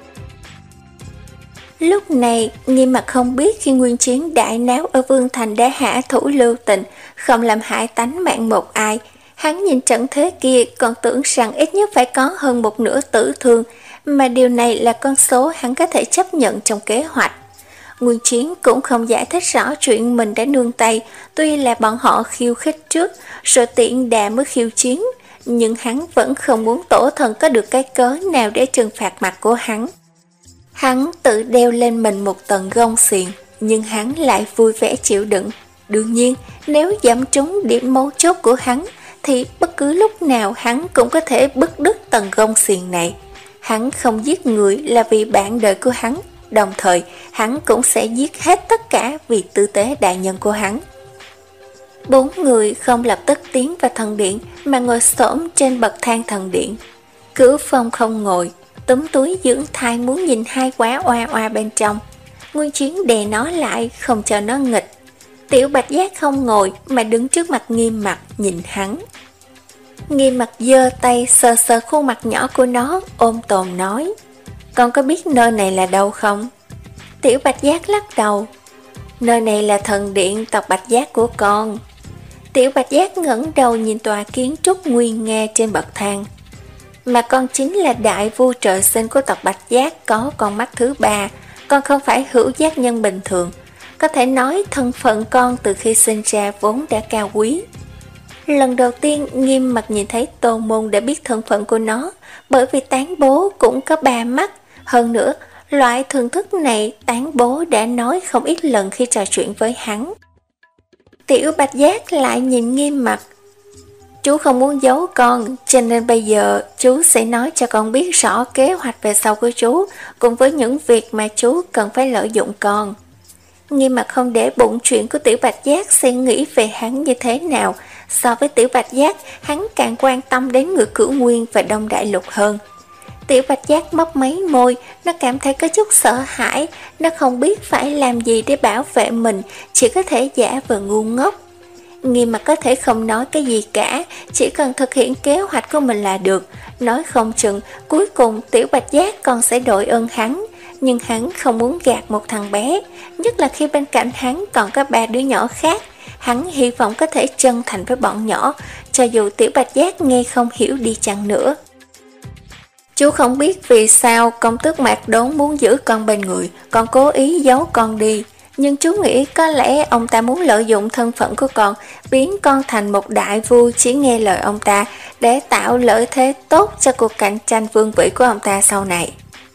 Lúc này, Nghiêm Mặc không biết khi Nguyên Chiến đại náo ở Vương Thành đã hạ thủ lưu tình, không làm hại tánh mạng một ai. Hắn nhìn trận thế kia còn tưởng rằng ít nhất phải có hơn một nửa tử thương, mà điều này là con số hắn có thể chấp nhận trong kế hoạch. Nguyên Chiến cũng không giải thích rõ chuyện mình đã nương tay, tuy là bọn họ khiêu khích trước, rồi tiện đà mới khiêu chiến, nhưng hắn vẫn không muốn tổ thần có được cái cớ nào để trừng phạt mặt của hắn. Hắn tự đeo lên mình một tầng gông xiềng, nhưng hắn lại vui vẻ chịu đựng. Đương nhiên, nếu dẫm trúng điểm mấu chốt của hắn, thì bất cứ lúc nào hắn cũng có thể bứt đứt tầng gông xiềng này. Hắn không giết người là vì bạn đời của hắn, đồng thời hắn cũng sẽ giết hết tất cả vì tư tế đại nhân của hắn. Bốn người không lập tức tiến vào thần điện mà ngồi xổm trên bậc thang thần điện. Cửu Phong không ngồi, túm túi dưỡng thai muốn nhìn hai quả oa oa bên trong. Nguyên Chiến đè nó lại không cho nó nghịch. Tiểu Bạch Giác không ngồi mà đứng trước mặt Nghiêm Mặc nhìn hắn. Nghiêm Mặt giơ tay sờ sờ khuôn mặt nhỏ của nó, ôm tồn nói: Con có biết nơi này là đâu không? Tiểu Bạch Giác lắc đầu: Nơi này là thần điện tộc Bạch Giác của con. Tiểu Bạch Giác ngẩng đầu nhìn tòa kiến trúc nguy nga trên bậc thang. Mà con chính là đại vua trời sinh của tộc Bạch Giác, có con mắt thứ ba. Con không phải hữu giác nhân bình thường. Có thể nói thân phận con từ khi sinh ra vốn đã cao quý. Lần đầu tiên Nghiêm Mặt nhìn thấy Tô Môn đã biết thân phận của nó, bởi vì Tán Bố cũng có ba mắt. Hơn nữa, loại thường thức này Tán Bố đã nói không ít lần khi trò chuyện với hắn. Tiểu Bạch Giác lại nhìn Nghiêm Mặt: Chú không muốn giấu con, cho nên bây giờ chú sẽ nói cho con biết rõ kế hoạch về sau của chú, cùng với những việc mà chú cần phải lợi dụng con. Nghiêm Mặt không để bụng chuyện của Tiểu Bạch Giác sẽ nghĩ về hắn như thế nào. So với Tiểu Bạch Giác, hắn càng quan tâm đến người Cửu Nguyên và Đông Đại Lục hơn. Tiểu Bạch Giác mấp máy môi, nó cảm thấy có chút sợ hãi, nó không biết phải làm gì để bảo vệ mình, chỉ có thể giả vờ ngu ngốc. Nghiêm Mặt có thể không nói cái gì cả, chỉ cần thực hiện kế hoạch của mình là được. Nói không chừng, cuối cùng Tiểu Bạch Giác còn sẽ đội ơn hắn. Nhưng hắn không muốn gạt một thằng bé, nhất là khi bên cạnh hắn còn có ba đứa nhỏ khác. Hắn hy vọng có thể chân thành với bọn nhỏ, cho dù Tiểu Bạch Giác nghe không hiểu đi chăng nữa. Chú không biết vì sao công tước Mạc Đốn muốn giữ con bên người, còn cố ý giấu con đi. Nhưng chú nghĩ có lẽ ông ta muốn lợi dụng thân phận của con, biến con thành một đại vua chỉ nghe lời ông ta, để tạo lợi thế tốt cho cuộc cạnh tranh vương vị của ông ta sau này.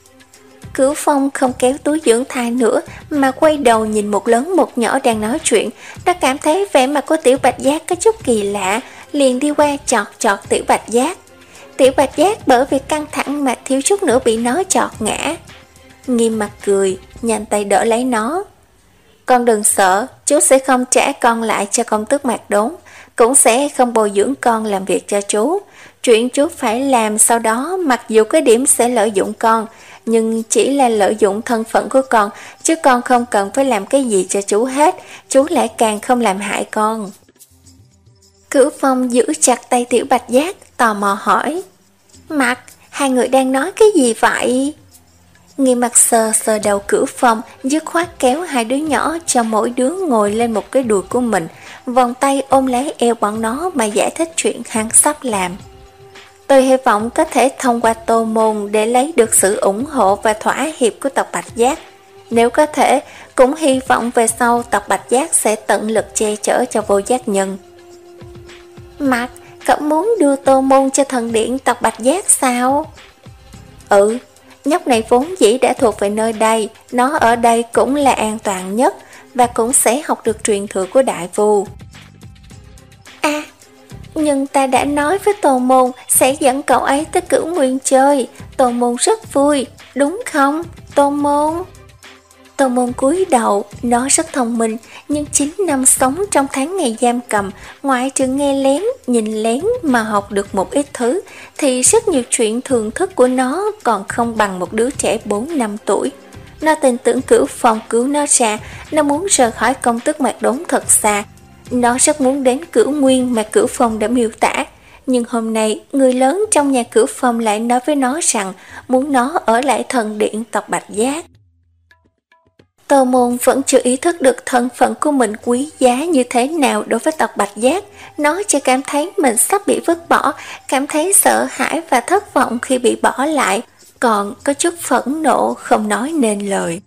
Cửu Phong không kéo túi dưỡng thai nữa, mà quay đầu nhìn một lớn một nhỏ đang nói chuyện. Đã cảm thấy vẻ mặt của Tiểu Bạch Giác có chút kỳ lạ, liền đi qua chọt chọt Tiểu Bạch Giác. Tiểu Bạch Giác bởi vì căng thẳng mà thiếu chút nữa bị nó chọt ngã. Nghiêm Mặt cười, nhanh tay đỡ lấy nó. Con đừng sợ, chú sẽ không trả con lại cho công tước Mạc Đốn, cũng sẽ không bồi dưỡng con làm việc cho chú. Chuyện chú phải làm sau đó mặc dù có điểm sẽ lợi dụng con, nhưng chỉ là lợi dụng thân phận của con, chứ con không cần phải làm cái gì cho chú hết, chú lại càng không làm hại con. Cửu Phong giữ chặt tay Tiểu Bạch Giác, tò mò hỏi: Mặt, hai người đang nói cái gì vậy? Nghiêm Mặt sờ sờ đầu Cửu Phong, dứt khoát kéo hai đứa nhỏ cho mỗi đứa ngồi lên một cái đùi của mình, vòng tay ôm lấy eo bọn nó mà giải thích chuyện hắn sắp làm. Tôi hy vọng có thể thông qua Tô Môn để lấy được sự ủng hộ và thỏa hiệp của tộc Bạch Giác. Nếu có thể, cũng hy vọng về sau tộc Bạch Giác sẽ tận lực che chở cho Vô Giác Nhân. Mặt, cậu muốn đưa Tô Môn cho thần điện tộc Bạch Giác sao? Ừ, nhóc này vốn dĩ đã thuộc về nơi đây, nó ở đây cũng là an toàn nhất, và cũng sẽ học được truyền thừa của đại vua. À, nhưng ta đã nói với Tô Môn sẽ dẫn cậu ấy tới Cửu Nguyên chơi, Tô Môn rất vui, đúng không, Tô Môn? Tô Môn cúi đầu, nó rất thông minh, nhưng chín năm sống trong tháng ngày giam cầm, ngoại trừ nghe lén, nhìn lén mà học được một ít thứ, thì rất nhiều chuyện thường thức của nó còn không bằng một đứa trẻ bốn năm tuổi. Nó tin tưởng Cửu Phong cứu nó ra, nó muốn rời khỏi công tước Mạc Đốn thật xa. Nó rất muốn đến Cửu Nguyên mà Cửu Phong đã miêu tả. Nhưng hôm nay, người lớn trong nhà Cửu Phong lại nói với nó rằng muốn nó ở lại thần điện tộc Bạch Giác. Tô Môn vẫn chưa ý thức được thân phận của mình quý giá như thế nào đối với tộc Bạch Giác. Nó chỉ cảm thấy mình sắp bị vứt bỏ, cảm thấy sợ hãi và thất vọng khi bị bỏ lại, còn có chút phẫn nộ không nói nên lời.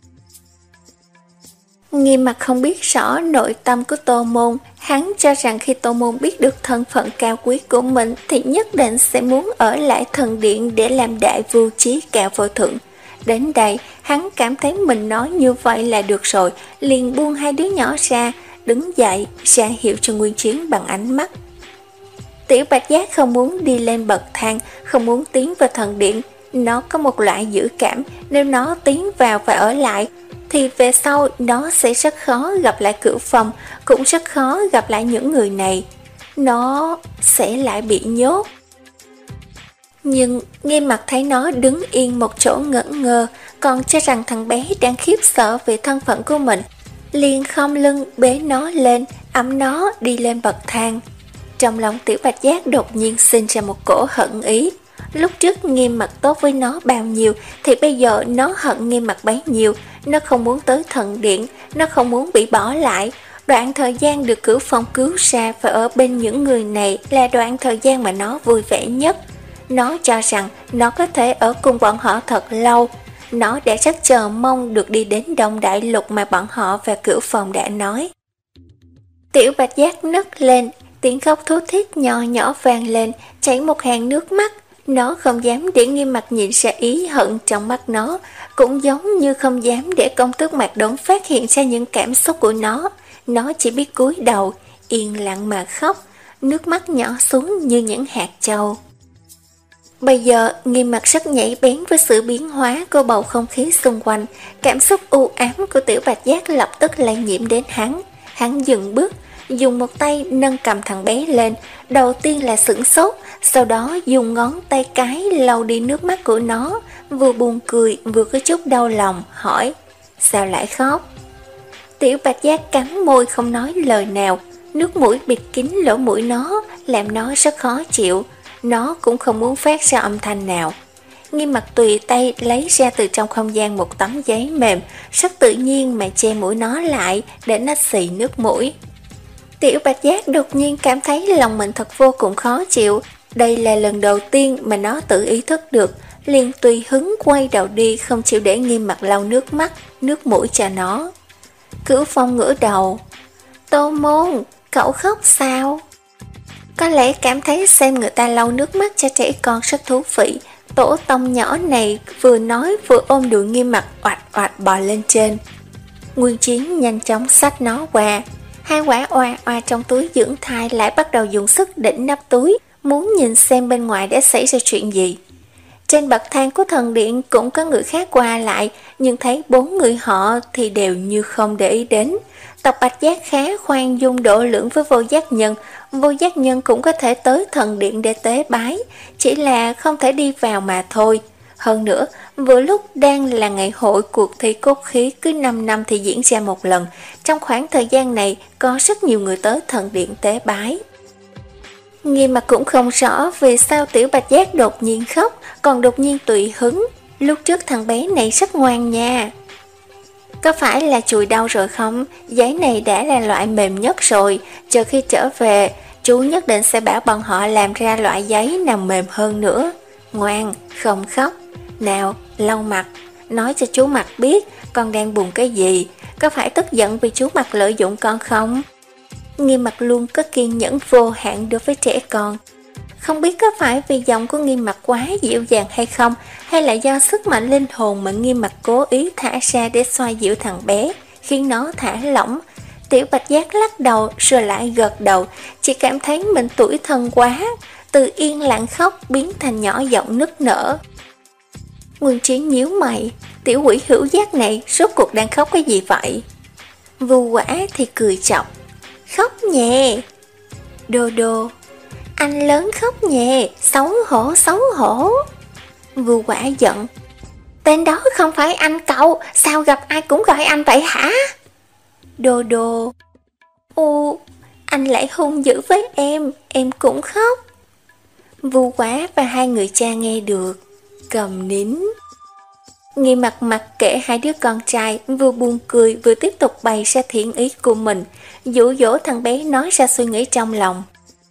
Nghiêm Mặt không biết rõ nội tâm của Tô Môn, hắn cho rằng khi Tô Môn biết được thân phận cao quý của mình thì nhất định sẽ muốn ở lại thần điện để làm đại vua chí cao vô thượng. Đến đây, hắn cảm thấy mình nói như vậy là được rồi, liền buông hai đứa nhỏ ra, đứng dậy, ra hiệu cho Nguyên Chiến bằng ánh mắt. Tiểu Bạch Giác không muốn đi lên bậc thang, không muốn tiến vào thần điện. Nó có một loại dự cảm, nếu nó tiến vào và ở lại, thì về sau nó sẽ rất khó gặp lại Cửu Phong, cũng rất khó gặp lại những người này. Nó sẽ lại bị nhốt. Nhưng Nghiêm Mặt thấy nó đứng yên một chỗ ngẩn ngơ, còn cho rằng thằng bé đang khiếp sợ về thân phận của mình, liền khom lưng bế nó lên, ẵm nó đi lên bậc thang. Trong lòng Tiểu Bạch Giác đột nhiên sinh ra một cổ hận ý. Lúc trước Nghiêm Mặc tốt với nó bao nhiêu thì bây giờ nó hận Nghiêm Mặc bấy nhiêu. Nó không muốn tới thần điện, nó không muốn bị bỏ lại. Đoạn thời gian được Cửu Phong cứu ra và ở bên những người này là đoạn thời gian mà nó vui vẻ nhất. Nó cho rằng nó có thể ở cùng bọn họ thật lâu. Nó đã rất chờ mong được đi đến Đông Đại Lục mà bọn họ và Cửu Phong đã nói. Tiểu Bạch Giác nấc lên, tiếng khóc thút thít nhỏ nhỏ vang lên, chảy một hàng nước mắt. Nó không dám để Nghiêm Mặc nhìn ra ý hận trong mắt nó, cũng giống như không dám để Công Tước Mạc Đốn phát hiện ra những cảm xúc của nó. Nó chỉ biết cúi đầu, yên lặng mà khóc, nước mắt nhỏ xuống như những hạt châu. Bây giờ, Nghiêm Mặc rất nhạy bén với sự biến hóa của bầu không khí xung quanh. Cảm xúc u ám của Tiểu Bạch Giác lập tức lây nhiễm đến hắn. Hắn dừng bước, dùng một tay nâng cầm thằng bé lên. Đầu tiên là sửng sốt, sau đó dùng ngón tay cái lau đi nước mắt của nó, vừa buồn cười vừa có chút đau lòng, hỏi: sao lại khóc? Tiểu Bạch Giác cắn môi không nói lời nào. Nước mũi bịt kín lỗ mũi nó, làm nó rất khó chịu. Nó cũng không muốn phát ra âm thanh nào. Nghiêm Mặc tùy tay lấy ra từ trong không gian một tấm giấy mềm, rất tự nhiên mà che mũi nó lại để nó xì nước mũi. Tiểu Bạch Giác đột nhiên cảm thấy lòng mình thật vô cùng khó chịu. Đây là lần đầu tiên mà nó tự ý thức được, liền tùy hứng quay đầu đi, không chịu để Nghiêm Mặc lau nước mắt, nước mũi cho nó. Cửu Phong ngửa đầu: Tô Môn, cậu khóc sao? Có lẽ cảm thấy xem người ta lau nước mắt cho trẻ con rất thú vị. Tổ tông nhỏ này vừa nói vừa ôm đùi Nghiêm Mặc oạch oạch bò lên trên. Nguyên Chiến nhanh chóng xách nó qua. Hai quả oa oa trong túi dưỡng thai lại bắt đầu dùng sức đỉnh nắp túi, muốn nhìn xem bên ngoài đã xảy ra chuyện gì. Trên bậc thang của thần điện cũng có người khác qua lại, nhưng thấy bốn người họ thì đều như không để ý đến. Tộc Bạch Giác khá khoan dung độ lượng với Vô Giác Nhân. Vô Giác Nhân cũng có thể tới thần điện để tế bái, chỉ là không thể đi vào mà thôi. Hơn nữa, vừa lúc đang là ngày hội cuộc thi cốt khí cứ năm năm thì diễn ra một lần. Trong khoảng thời gian này, có rất nhiều người tới thần điện tế bái. Nghiêm Mặc cũng không rõ vì sao Tiểu Bạch Giác đột nhiên khóc, còn đột nhiên tùy hứng. Lúc trước thằng bé này rất ngoan nha. Có phải là chùi đau rồi không? Giấy này đã là loại mềm nhất rồi. Chờ khi trở về, chú nhất định sẽ bảo bọn họ làm ra loại giấy nào mềm hơn nữa. Ngoan, không khóc. Nào, lau mặt. Nói cho chú Mặc biết con đang buồn cái gì. Có phải tức giận vì chú Mặc lợi dụng con không? Nghiêm Mặc luôn có kiên nhẫn vô hạn đối với trẻ con. Không biết có phải vì giọng của Nghiêm Mặc quá dịu dàng hay không, hay là do sức mạnh linh hồn mà Nghiêm Mặc cố ý thả ra để xoa dịu thằng bé, khiến nó thả lỏng. Tiểu Bạch Giác lắc đầu rồi lại gật đầu, chỉ cảm thấy mình tủi thân quá, từ yên lặng khóc biến thành nhỏ giọng nức nở. Nguyên Chiến nhíu mày, tiểu quỷ hữu giác này rốt cuộc đang khóc cái gì vậy? Vu Quả thì cười chọc, khóc nhẹ. Đô Đô, anh lớn khóc nhẹ, xấu hổ xấu hổ. Vu Quả giận, tên đó không phải anh cậu, sao gặp ai cũng gọi anh vậy hả? Đô Đô, u, anh lại hung dữ với em, em cũng khóc. Vu Quả và hai người cha nghe được, cầm nín. Nghiêm Mặc mặc kệ hai đứa con trai, vừa buồn cười vừa tiếp tục bày ra thiện ý của mình, dụ dỗ thằng bé nói ra suy nghĩ trong lòng.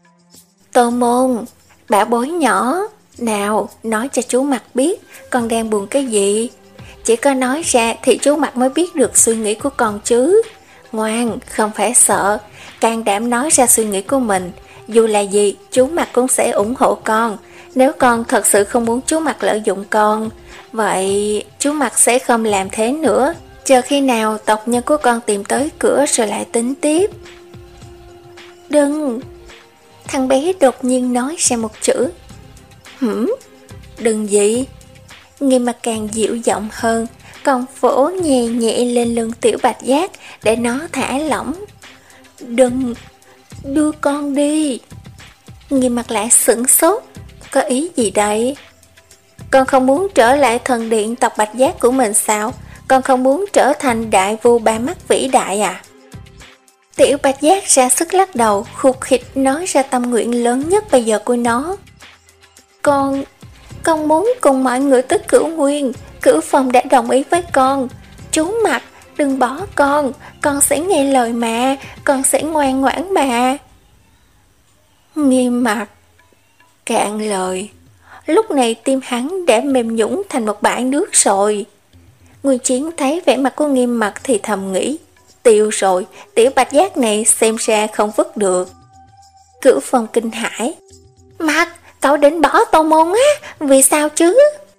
Tô Môn, bảo bối nhỏ, nào nói cho chú Mặc biết con đang buồn cái gì. Chỉ có nói ra thì chú Mặc mới biết được suy nghĩ của con chứ. Ngoan, không phải sợ, can đảm nói ra suy nghĩ của mình. Dù là gì, chú Mặc cũng sẽ ủng hộ con. Nếu con thật sự không muốn chú Mặc lợi dụng con, vậy chú Mặc sẽ không làm thế nữa. Chờ khi nào tộc nhân của con tìm tới cửa rồi lại tính tiếp. Đừng. Thằng bé đột nhiên nói ra một chữ. Hửm? Đừng gì? Nghiêm Mặc càng dịu giọng hơn, còn vỗ nhẹ nhẹ lên lưng Tiểu Bạch Giác để nó thả lỏng. Đừng, đưa con đi. Nghiêm Mặc lại sửng sốt, có ý gì đây? Con không muốn trở lại thần điện tộc Bạch Giác của mình sao? Con không muốn trở thành đại vua ba mắt vĩ đại à? Tiểu Bạch Giác ra sức lắc đầu, khục khịch nói ra tâm nguyện lớn nhất bây giờ của nó. Con, con muốn cùng mọi người tới Cửu Nguyên, Cửu Phong đã đồng ý với con. Chú Mặt, đừng bỏ con, con sẽ nghe lời mà, con sẽ ngoan ngoãn mà. Nghiêm Mặt cạn lời. Lúc này tim hắn đã mềm nhũn thành một bãi nước rồi. Nguyên Chiến thấy vẻ mặt của Nghiêm Mặt thì thầm nghĩ, tiêu rồi, Tiểu Bạch Giác này xem ra không vứt được. Cửu Phong kinh hãi, Mặt, cậu định bỏ Tô Môn á, vì sao chứ?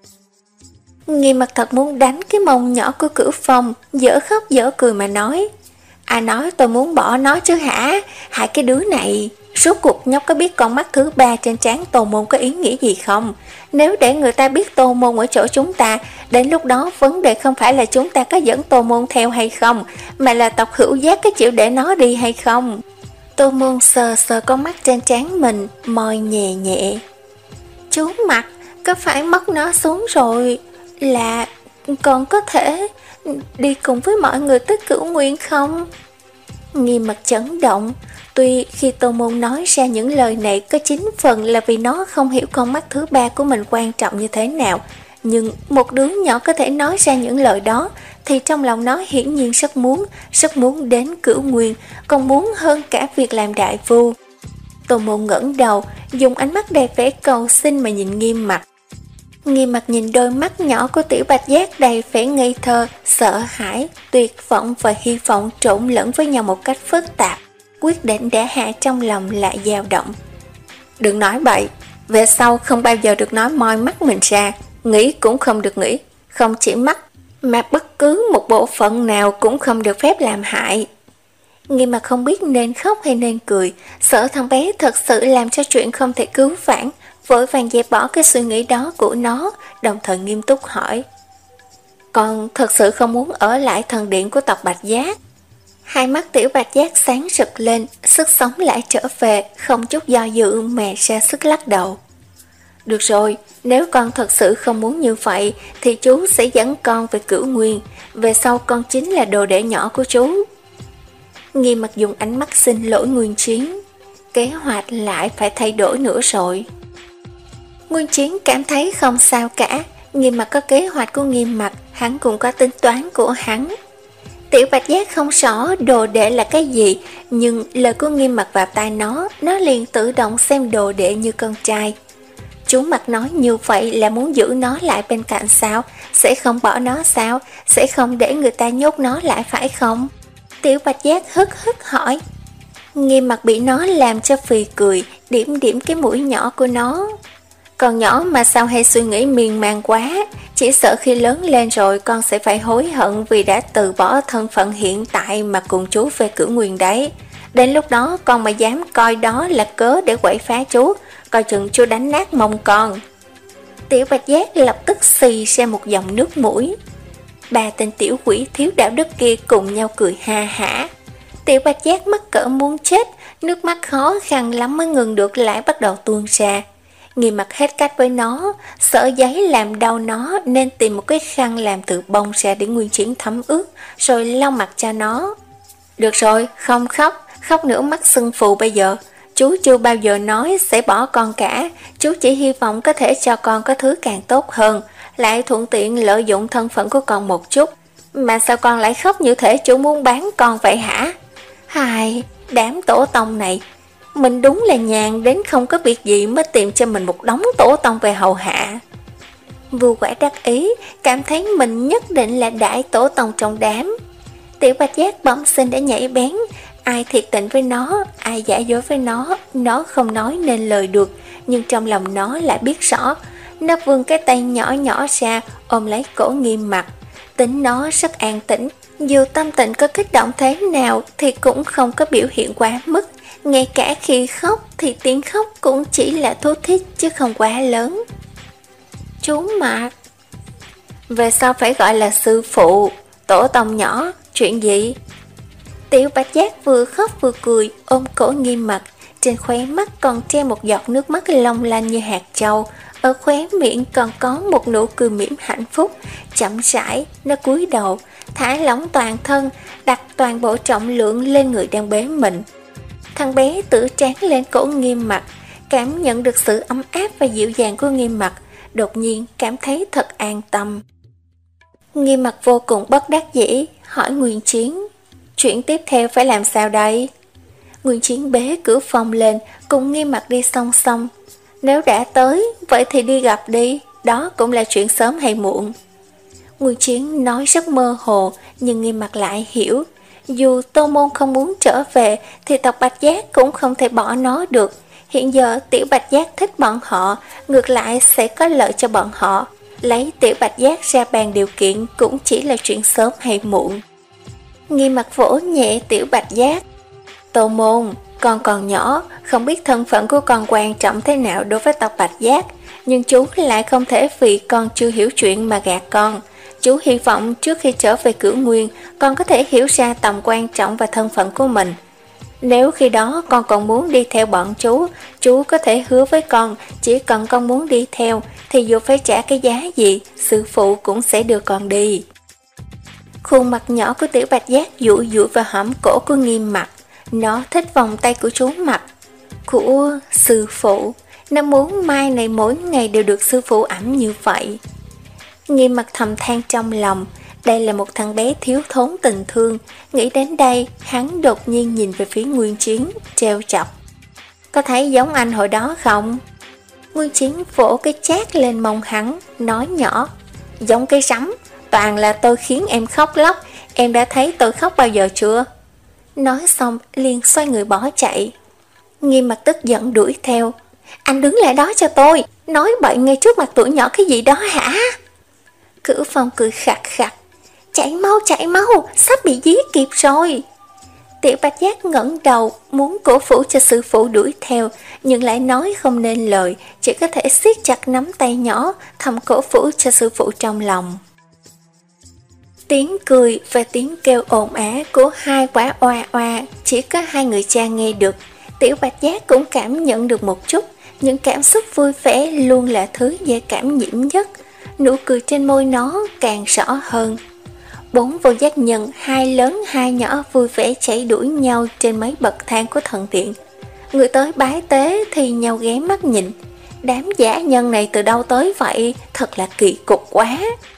Nghiêm Mặt thật muốn đánh cái mông nhỏ của Cửu Phong, dở khóc dở cười mà nói, ai nói tôi muốn bỏ nó chứ hả, hại cái đứa này. Rốt cuộc nhóc có biết con mắt thứ ba trên trán Tô Môn có ý nghĩa gì không? Nếu để người ta biết Tô Môn ở chỗ chúng ta, đến lúc đó vấn đề không phải là chúng ta có dẫn Tô Môn theo hay không, mà là tộc Hữu Giác có chịu để nó đi hay không. Tô Môn sờ sờ con mắt trên trán mình, môi nhẹ nhẹ. Chú Mặt, có phải mất nó xuống rồi, là còn có thể đi cùng với mọi người tới Cửu Nguyên không? Nghiêm Mặt chấn động. Tuy khi Tô Môn nói ra những lời này có chín phần là vì nó không hiểu con mắt thứ ba của mình quan trọng như thế nào, nhưng một đứa nhỏ có thể nói ra những lời đó thì trong lòng nó hiển nhiên rất muốn, rất muốn đến Cửu Nguyên, còn muốn hơn cả việc làm đại phu. Tô Môn ngẩng đầu, dùng ánh mắt đầy vẻ cầu xin mà nhìn Nghiêm Mặt. Nghiêm Mặt nhìn đôi mắt nhỏ của Tiểu Bạch Giác đầy vẻ ngây thơ, sợ hãi, tuyệt vọng và hy vọng trộn lẫn với nhau một cách phức tạp. Quyết định đã hạ trong lòng lại dao động. Đừng nói bậy, về sau không bao giờ được nói moi mắt mình ra, nghĩ cũng không được nghĩ, không chỉ mắt, mà bất cứ một bộ phận nào cũng không được phép làm hại. Nghiêm Mặt không biết nên khóc hay nên cười, sợ thằng bé thật sự làm cho chuyện không thể cứu vãn, vội vàng dẹp bỏ cái suy nghĩ đó của nó, đồng thời nghiêm túc hỏi. Con thật sự không muốn ở lại thần điện của tộc Bạch Giác? Hai mắt Tiểu Bạch Giác sáng rực lên, sức sống lại trở về, không chút do dự mà ra sức lắc đầu. Được rồi, nếu con thật sự không muốn như vậy, thì chú sẽ dẫn con về Cửu Nguyên, về sau con chính là đồ đệ nhỏ của chú. Nghiêm Mặt dùng ánh mắt xin lỗi Nguyên Chiến, kế hoạch lại phải thay đổi nữa rồi. Nguyên Chiến cảm thấy không sao cả, Nghiêm Mặt có kế hoạch của Nghiêm Mặt, hắn cũng có tính toán của hắn. Tiểu Bạch Giác không rõ đồ đệ là cái gì, nhưng lời của Nghiêm Mặt vào tai nó, nó liền tự động xem đồ đệ như con trai. Chú Mặt nói như vậy là muốn giữ nó lại bên cạnh sao? Sẽ không bỏ nó sao? Sẽ không để người ta nhốt nó lại phải không? Tiểu Bạch Giác hức hức hỏi. Nghiêm Mặt bị nó làm cho phì cười, điểm điểm cái mũi nhỏ của nó. Còn nhỏ mà sao hay suy nghĩ miên man quá, chỉ sợ khi lớn lên rồi con sẽ phải hối hận vì đã từ bỏ thân phận hiện tại mà cùng chú về Cửu Nguyên đấy. Đến lúc đó con mà dám coi đó là cớ để quậy phá chú, coi chừng chú đánh nát mông con. Tiểu Bạch Giác lập tức xì ra một dòng nước mũi. Ba tên tiểu quỷ thiếu đạo đức kia cùng nhau cười ha hả. Tiểu Bạch Giác mắc cỡ muốn chết, nước mắt khó khăn lắm mới ngừng được lại bắt đầu tuôn ra. Nghiêm Mặt hết cách với nó, sợ giấy làm đau nó nên tìm một cái khăn làm từ bông ra để Nguyên Chiến thấm ướt, rồi lau mặt cho nó. Được rồi, không khóc, khóc nữa mắt sưng phù bây giờ. Chú chưa bao giờ nói sẽ bỏ con cả, chú chỉ hy vọng có thể cho con có thứ càng tốt hơn, lại thuận tiện lợi dụng thân phận của con một chút. Mà sao con lại khóc như thể chú muốn bán con vậy hả? Hài, đám tổ tông này, mình đúng là nhàn đến không có việc gì mới tìm cho mình một đống tổ tông về hầu hạ. Vua Quả đắc ý, cảm thấy mình nhất định là đại tổ tông trong đám. Tiểu Bạch Giác bẩm sinh đã nhảy bén, ai thiệt tình với nó, ai giả dối với nó, nó không nói nên lời được, nhưng trong lòng nó lại biết rõ. Nó vươn cái tay nhỏ nhỏ ra, ôm lấy cổ Nghiêm Mặt. Tính nó rất an tĩnh, dù tâm tình có kích động thế nào thì cũng không có biểu hiện quá mức. Ngay cả khi khóc thì tiếng khóc cũng chỉ là thút thít chứ không quá lớn. Chú Mặt, về sau phải gọi là sư phụ, tổ tông nhỏ, chuyện gì? Tiểu Bạch Giác vừa khóc vừa cười, ôm cổ Nghiêm Mặt, trên khóe mắt còn treo một giọt nước mắt long lanh như hạt châu, ở khóe miệng còn có một nụ cười mỉm hạnh phúc. Chậm rãi, nó cúi đầu, thả lỏng toàn thân, đặt toàn bộ trọng lượng lên người đang bế mình. Thằng bé tựa trán lên cổ Nghiêm Mặc, cảm nhận được sự ấm áp và dịu dàng của Nghiêm Mặc, đột nhiên cảm thấy thật an tâm. Nghiêm Mặc vô cùng bất đắc dĩ, hỏi Nguyên Chiến, chuyện tiếp theo phải làm sao đây? Nguyên Chiến bế cửa phòng lên, cùng Nghiêm Mặc đi song song. Nếu đã tới, vậy thì đi gặp đi, đó cũng là chuyện sớm hay muộn. Nguyên Chiến nói rất mơ hồ, nhưng Nghiêm Mặc lại hiểu. Dù Tô Môn không muốn trở về, thì tộc Bạch Giác cũng không thể bỏ nó được. Hiện giờ Tiểu Bạch Giác thích bọn họ, ngược lại sẽ có lợi cho bọn họ. Lấy Tiểu Bạch Giác ra bàn điều kiện cũng chỉ là chuyện sớm hay muộn. Nghiêm Mặc vỗ nhẹ Tiểu Bạch Giác. Tô Môn, con còn nhỏ, không biết thân phận của con quan trọng thế nào đối với tộc Bạch Giác, nhưng chú lại không thể vì con chưa hiểu chuyện mà gạt con. Chú hy vọng trước khi trở về Cửu Nguyên, con có thể hiểu ra tầm quan trọng và thân phận của mình. Nếu khi đó con còn muốn đi theo bọn chú, chú có thể hứa với con, chỉ cần con muốn đi theo, thì dù phải trả cái giá gì, sư phụ cũng sẽ đưa con đi. Khuôn mặt nhỏ của Tiểu Bạch Giác dụi dụi vào hõm cổ của Nghiêm Mặc. Nó thích vòng tay của chú Mặc. Của sư phụ, nó muốn mai này mỗi ngày đều được sư phụ ẵm như vậy. Nghiêm Mặc thầm than trong lòng, đây là một thằng bé thiếu thốn tình thương. Nghĩ đến đây, hắn đột nhiên nhìn về phía Nguyên Chiến, trêu chọc. Có thấy giống anh hồi đó không? Nguyên Chiến vỗ cái chát lên mông hắn, nói nhỏ. Giống cái sắm, toàn là tôi khiến em khóc lóc. Em đã thấy tôi khóc bao giờ chưa? Nói xong liền xoay người bỏ chạy. Nghiêm Mặc tức giận đuổi theo. Anh đứng lại đó cho tôi, nói bậy ngay trước mặt tuổi nhỏ cái gì đó hả? Cửu Phong cười khặt khặt. Chạy mau chạy mau, sắp bị giết kịp rồi. Tiểu Bạch Giác ngẩng đầu, muốn cổ vũ cho sư phụ đuổi theo, nhưng lại nói không nên lời, chỉ có thể siết chặt nắm tay nhỏ, thầm cổ vũ cho sư phụ trong lòng. Tiếng cười và tiếng kêu ồn ào của hai quả oa oa chỉ có hai người cha nghe được. Tiểu Bạch Giác cũng cảm nhận được một chút, những cảm xúc vui vẻ luôn là thứ dễ cảm nhiễm nhất. Nụ cười trên môi nó càng rõ hơn. Bốn vô giác nhân, hai lớn hai nhỏ vui vẻ chạy đuổi nhau trên mấy bậc thang của thần điện. Người tới bái tế thì nhau ghé mắt nhìn. Đám giả nhân này từ đâu tới vậy? Thật là kỳ cục quá.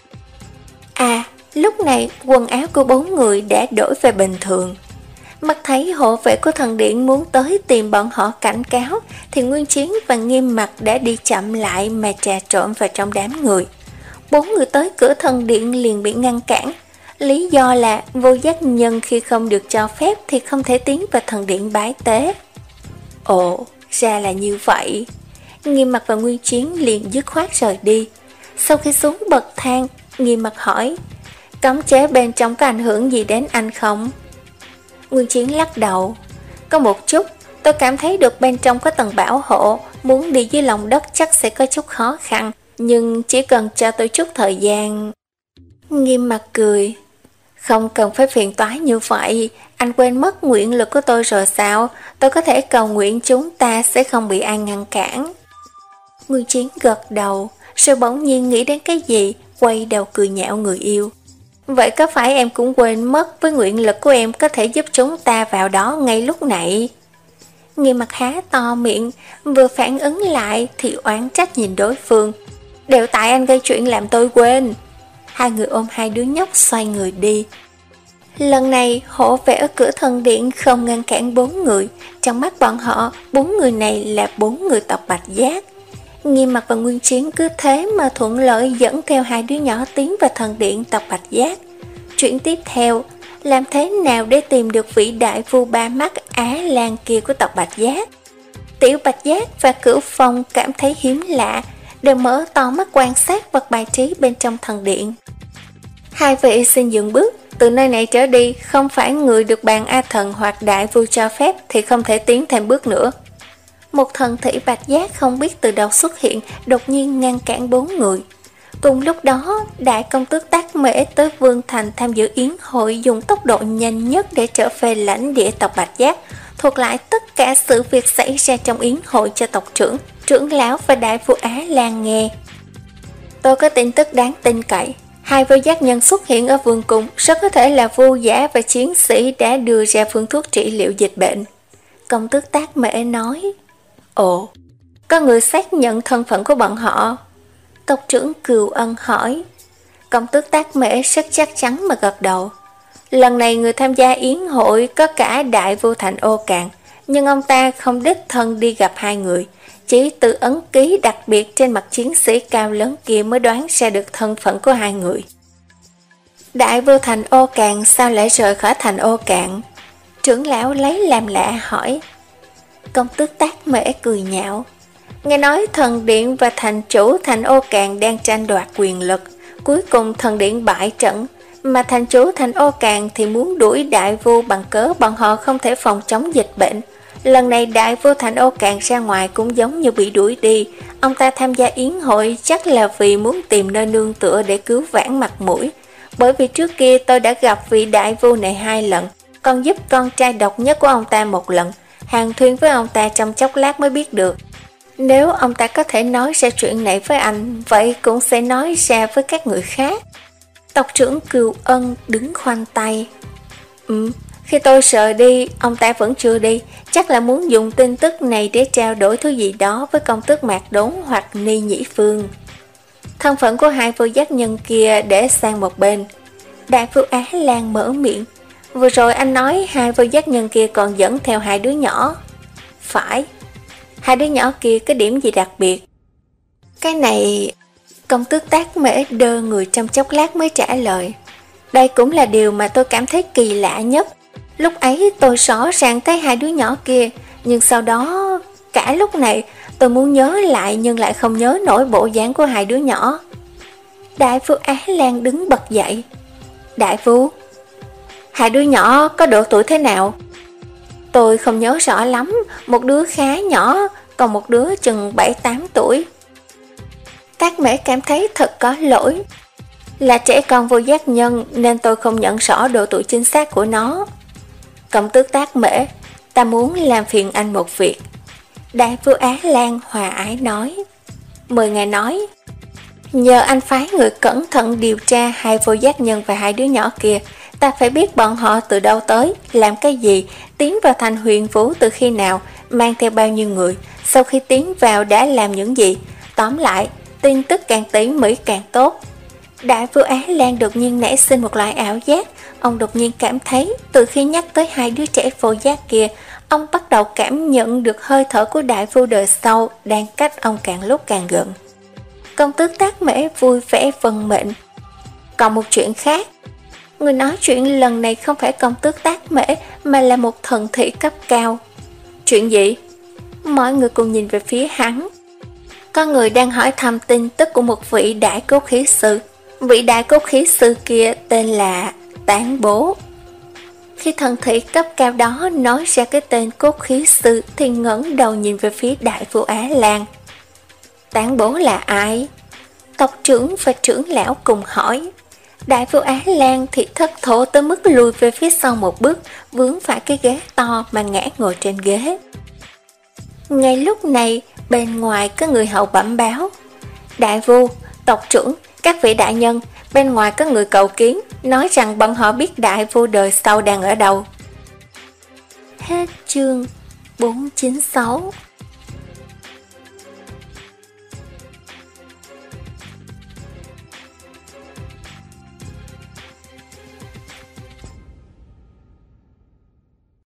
À, lúc này quần áo của bốn người đã đổi về bình thường. Mắt thấy hộ vệ của thần điện muốn tới tìm bọn họ cảnh cáo, thì Nguyên Chiến và Nghiêm Mặc đã đi chậm lại mà trà trộn vào trong đám người. Bốn người tới cửa thần điện liền bị ngăn cản. Lý do là vô giác nhân khi không được cho phép thì không thể tiến vào thần điện bái tế. Ồ, ra là như vậy. Nghiêm Mặc và Nguyên Chiến liền dứt khoát rời đi. Sau khi xuống bậc thang, Nghiêm Mặc hỏi, cấm chế bên trong có ảnh hưởng gì đến anh không? Nguyên Chiến lắc đầu. Có một chút, tôi cảm thấy được bên trong có tầng bảo hộ, muốn đi dưới lòng đất chắc sẽ có chút khó khăn, nhưng chỉ cần cho tôi chút thời gian. Nghiêm Mặc cười. Không cần phải phiền toái như vậy, anh quên mất nguyện lực của tôi rồi sao? Tôi có thể cầu nguyện chúng ta sẽ không bị ai ngăn cản. Nguyên Chiến gật đầu, rồi bỗng nhiên nghĩ đến cái gì, quay đầu cười nhạo người yêu. Vậy có phải em cũng quên mất với nguyện lực của em có thể giúp chúng ta vào đó ngay lúc nãy? Nghiêm Mặc há to miệng, vừa phản ứng lại thì oán trách nhìn đối phương. Đều tại anh gây chuyện làm tôi quên. Hai người ôm hai đứa nhóc xoay người đi. Lần này hộ vệ ở cửa thần điện không ngăn cản bốn người. Trong mắt bọn họ, bốn người này là bốn người tộc Bạch Giác. Nghiêm Mặc và Nguyên Chiến cứ thế mà thuận lợi dẫn theo hai đứa nhỏ tiến vào thần điện tộc Bạch Giác. Chuyện tiếp theo, làm thế nào để tìm được vị đại vua ba mắt Á Lan kia của tộc Bạch Giác? Tiểu Bạch Giác và Cửu Phong cảm thấy hiếm lạ, đều mở to mắt quan sát vật bài trí bên trong thần điện. Hai vị xin dừng bước, từ nơi này trở đi, không phải người được bàn A Thần hoặc đại vua cho phép thì không thể tiến thêm bước nữa. Một thần thị Bạch Giác không biết từ đâu xuất hiện, đột nhiên ngăn cản bốn người. Cùng lúc đó, đại công tước Tác Mễ tới Vương Thành tham dự yến hội, dùng tốc độ nhanh nhất để trở về lãnh địa tộc Bạch Giác, thuật lại tất cả sự việc xảy ra trong yến hội cho tộc trưởng, trưởng lão và đại vua Á Lan nghe. Tôi có tin tức đáng tin cậy. Hai vô giác nhân xuất hiện ở vương cung, rất có thể là vô giả và chiến sĩ đã đưa ra phương thuốc trị liệu dịch bệnh. Công tước Tác Mễ nói. Ồ, có người xác nhận thân phận của bọn họ? Tộc trưởng Cừu Ân hỏi. Công tước Tác Mễ rất chắc chắn mà gật đầu. Lần này người tham gia yến hội có cả đại vua thành Ô Cạn, nhưng ông ta không đích thân đi gặp hai người, chỉ từ ấn ký đặc biệt trên mặt chiến sĩ cao lớn kia mới đoán ra được thân phận của hai người. Đại vua thành Ô Cạn sao lại rời khỏi thành Ô Cạn? Trưởng lão lấy làm lạ hỏi. Công tước Tác Mễ cười nhạo. Nghe nói thần điện và thành chủ thành Ô Cạn đang tranh đoạt quyền lực, cuối cùng thần điện bại trận, mà thành chủ thành Ô Cạn thì muốn đuổi đại vua bằng cớ bọn họ không thể phòng chống dịch bệnh. Lần này đại vua thành Ô Cạn ra ngoài cũng giống như bị đuổi đi. Ông ta tham gia yến hội chắc là vì muốn tìm nơi nương tựa để cứu vãn mặt mũi. Bởi vì trước kia tôi đã gặp vị đại vua này hai lần, còn giúp con trai độc nhất của ông ta một lần. Hàn thuyên với ông ta trong chốc lát mới biết được. Nếu ông ta có thể nói ra chuyện này với anh, vậy cũng sẽ nói ra với các người khác. Tộc trưởng Cừu Ân đứng khoanh tay. Ừ, khi tôi sợ đi, ông ta vẫn chưa đi. Chắc là muốn dùng tin tức này để trao đổi thứ gì đó với công tước Mạc Đốn hoặc Ni Nhĩ Phương. Thân phận của hai vô giác nhân kia để sang một bên. Đại vua Á Lan mở miệng. Vừa rồi anh nói hai vô giác nhân kia còn dẫn theo hai đứa nhỏ. Phải. Hai đứa nhỏ kia có điểm gì đặc biệt? Cái này... Công tước Tác Mễ đơ người trong chốc lát mới trả lời. Đây cũng là điều mà tôi cảm thấy kỳ lạ nhất. Lúc ấy tôi rõ ràng thấy hai đứa nhỏ kia, nhưng sau đó cả lúc này tôi muốn nhớ lại nhưng lại không nhớ nổi bộ dáng của hai đứa nhỏ. Đại vua Á Lan đứng bật dậy. Đại vua, hai đứa nhỏ có độ tuổi thế nào? Tôi không nhớ rõ lắm, một đứa khá nhỏ, còn một đứa chừng bảy tám tuổi. Tác Mễ cảm thấy thật có lỗi. Là trẻ con vô giác nhân nên tôi không nhận rõ độ tuổi chính xác của nó. Công tước Tác Mễ, ta muốn làm phiền anh một việc. Đại vua Á Lan hòa ái nói. Mời ngài nói. Nhờ anh phái người cẩn thận điều tra hai vô giác nhân và hai đứa nhỏ kia. Ta phải biết bọn họ từ đâu tới, làm cái gì, tiến vào thành Huyền Vũ từ khi nào, mang theo bao nhiêu người, sau khi tiến vào đã làm những gì. Tóm lại, tin tức càng tỉ mỉ càng tốt. Đại vua Á Lan đột nhiên nảy sinh một loại ảo giác. Ông đột nhiên cảm thấy từ khi nhắc tới hai đứa trẻ vô giác kia, ông bắt đầu cảm nhận được hơi thở của đại vua đời sau đang cách ông càng lúc càng gần. Công tước Tác Mễ vui vẻ vâng mệnh. Còn một chuyện khác. Người nói chuyện lần này không phải công tước Tác Mễ mà là một thần thị cấp cao. Chuyện gì? Mọi người cùng nhìn về phía hắn. Có người đang hỏi thăm tin tức của một vị đại cốt khí sư. Vị đại cốt khí sư kia tên là Tán Bố. Khi thần thị cấp cao đó nói ra cái tên cốt khí sư thì ngẩng đầu nhìn về phía đại vua Á Lan. Tán Bố là ai? Tộc trưởng và trưởng lão cùng hỏi. Đại vua Á Lan thì thất thố tới mức lùi về phía sau một bước, vướng phải cái ghế to mà ngã ngồi trên ghế. Ngay lúc này, bên ngoài có người hậu bẩm báo. Đại vua, tộc trưởng, các vị đại nhân, bên ngoài có người cầu kiến, nói rằng bọn họ biết đại vua đời sau đang ở đâu. Hết chương bốn chín sáu.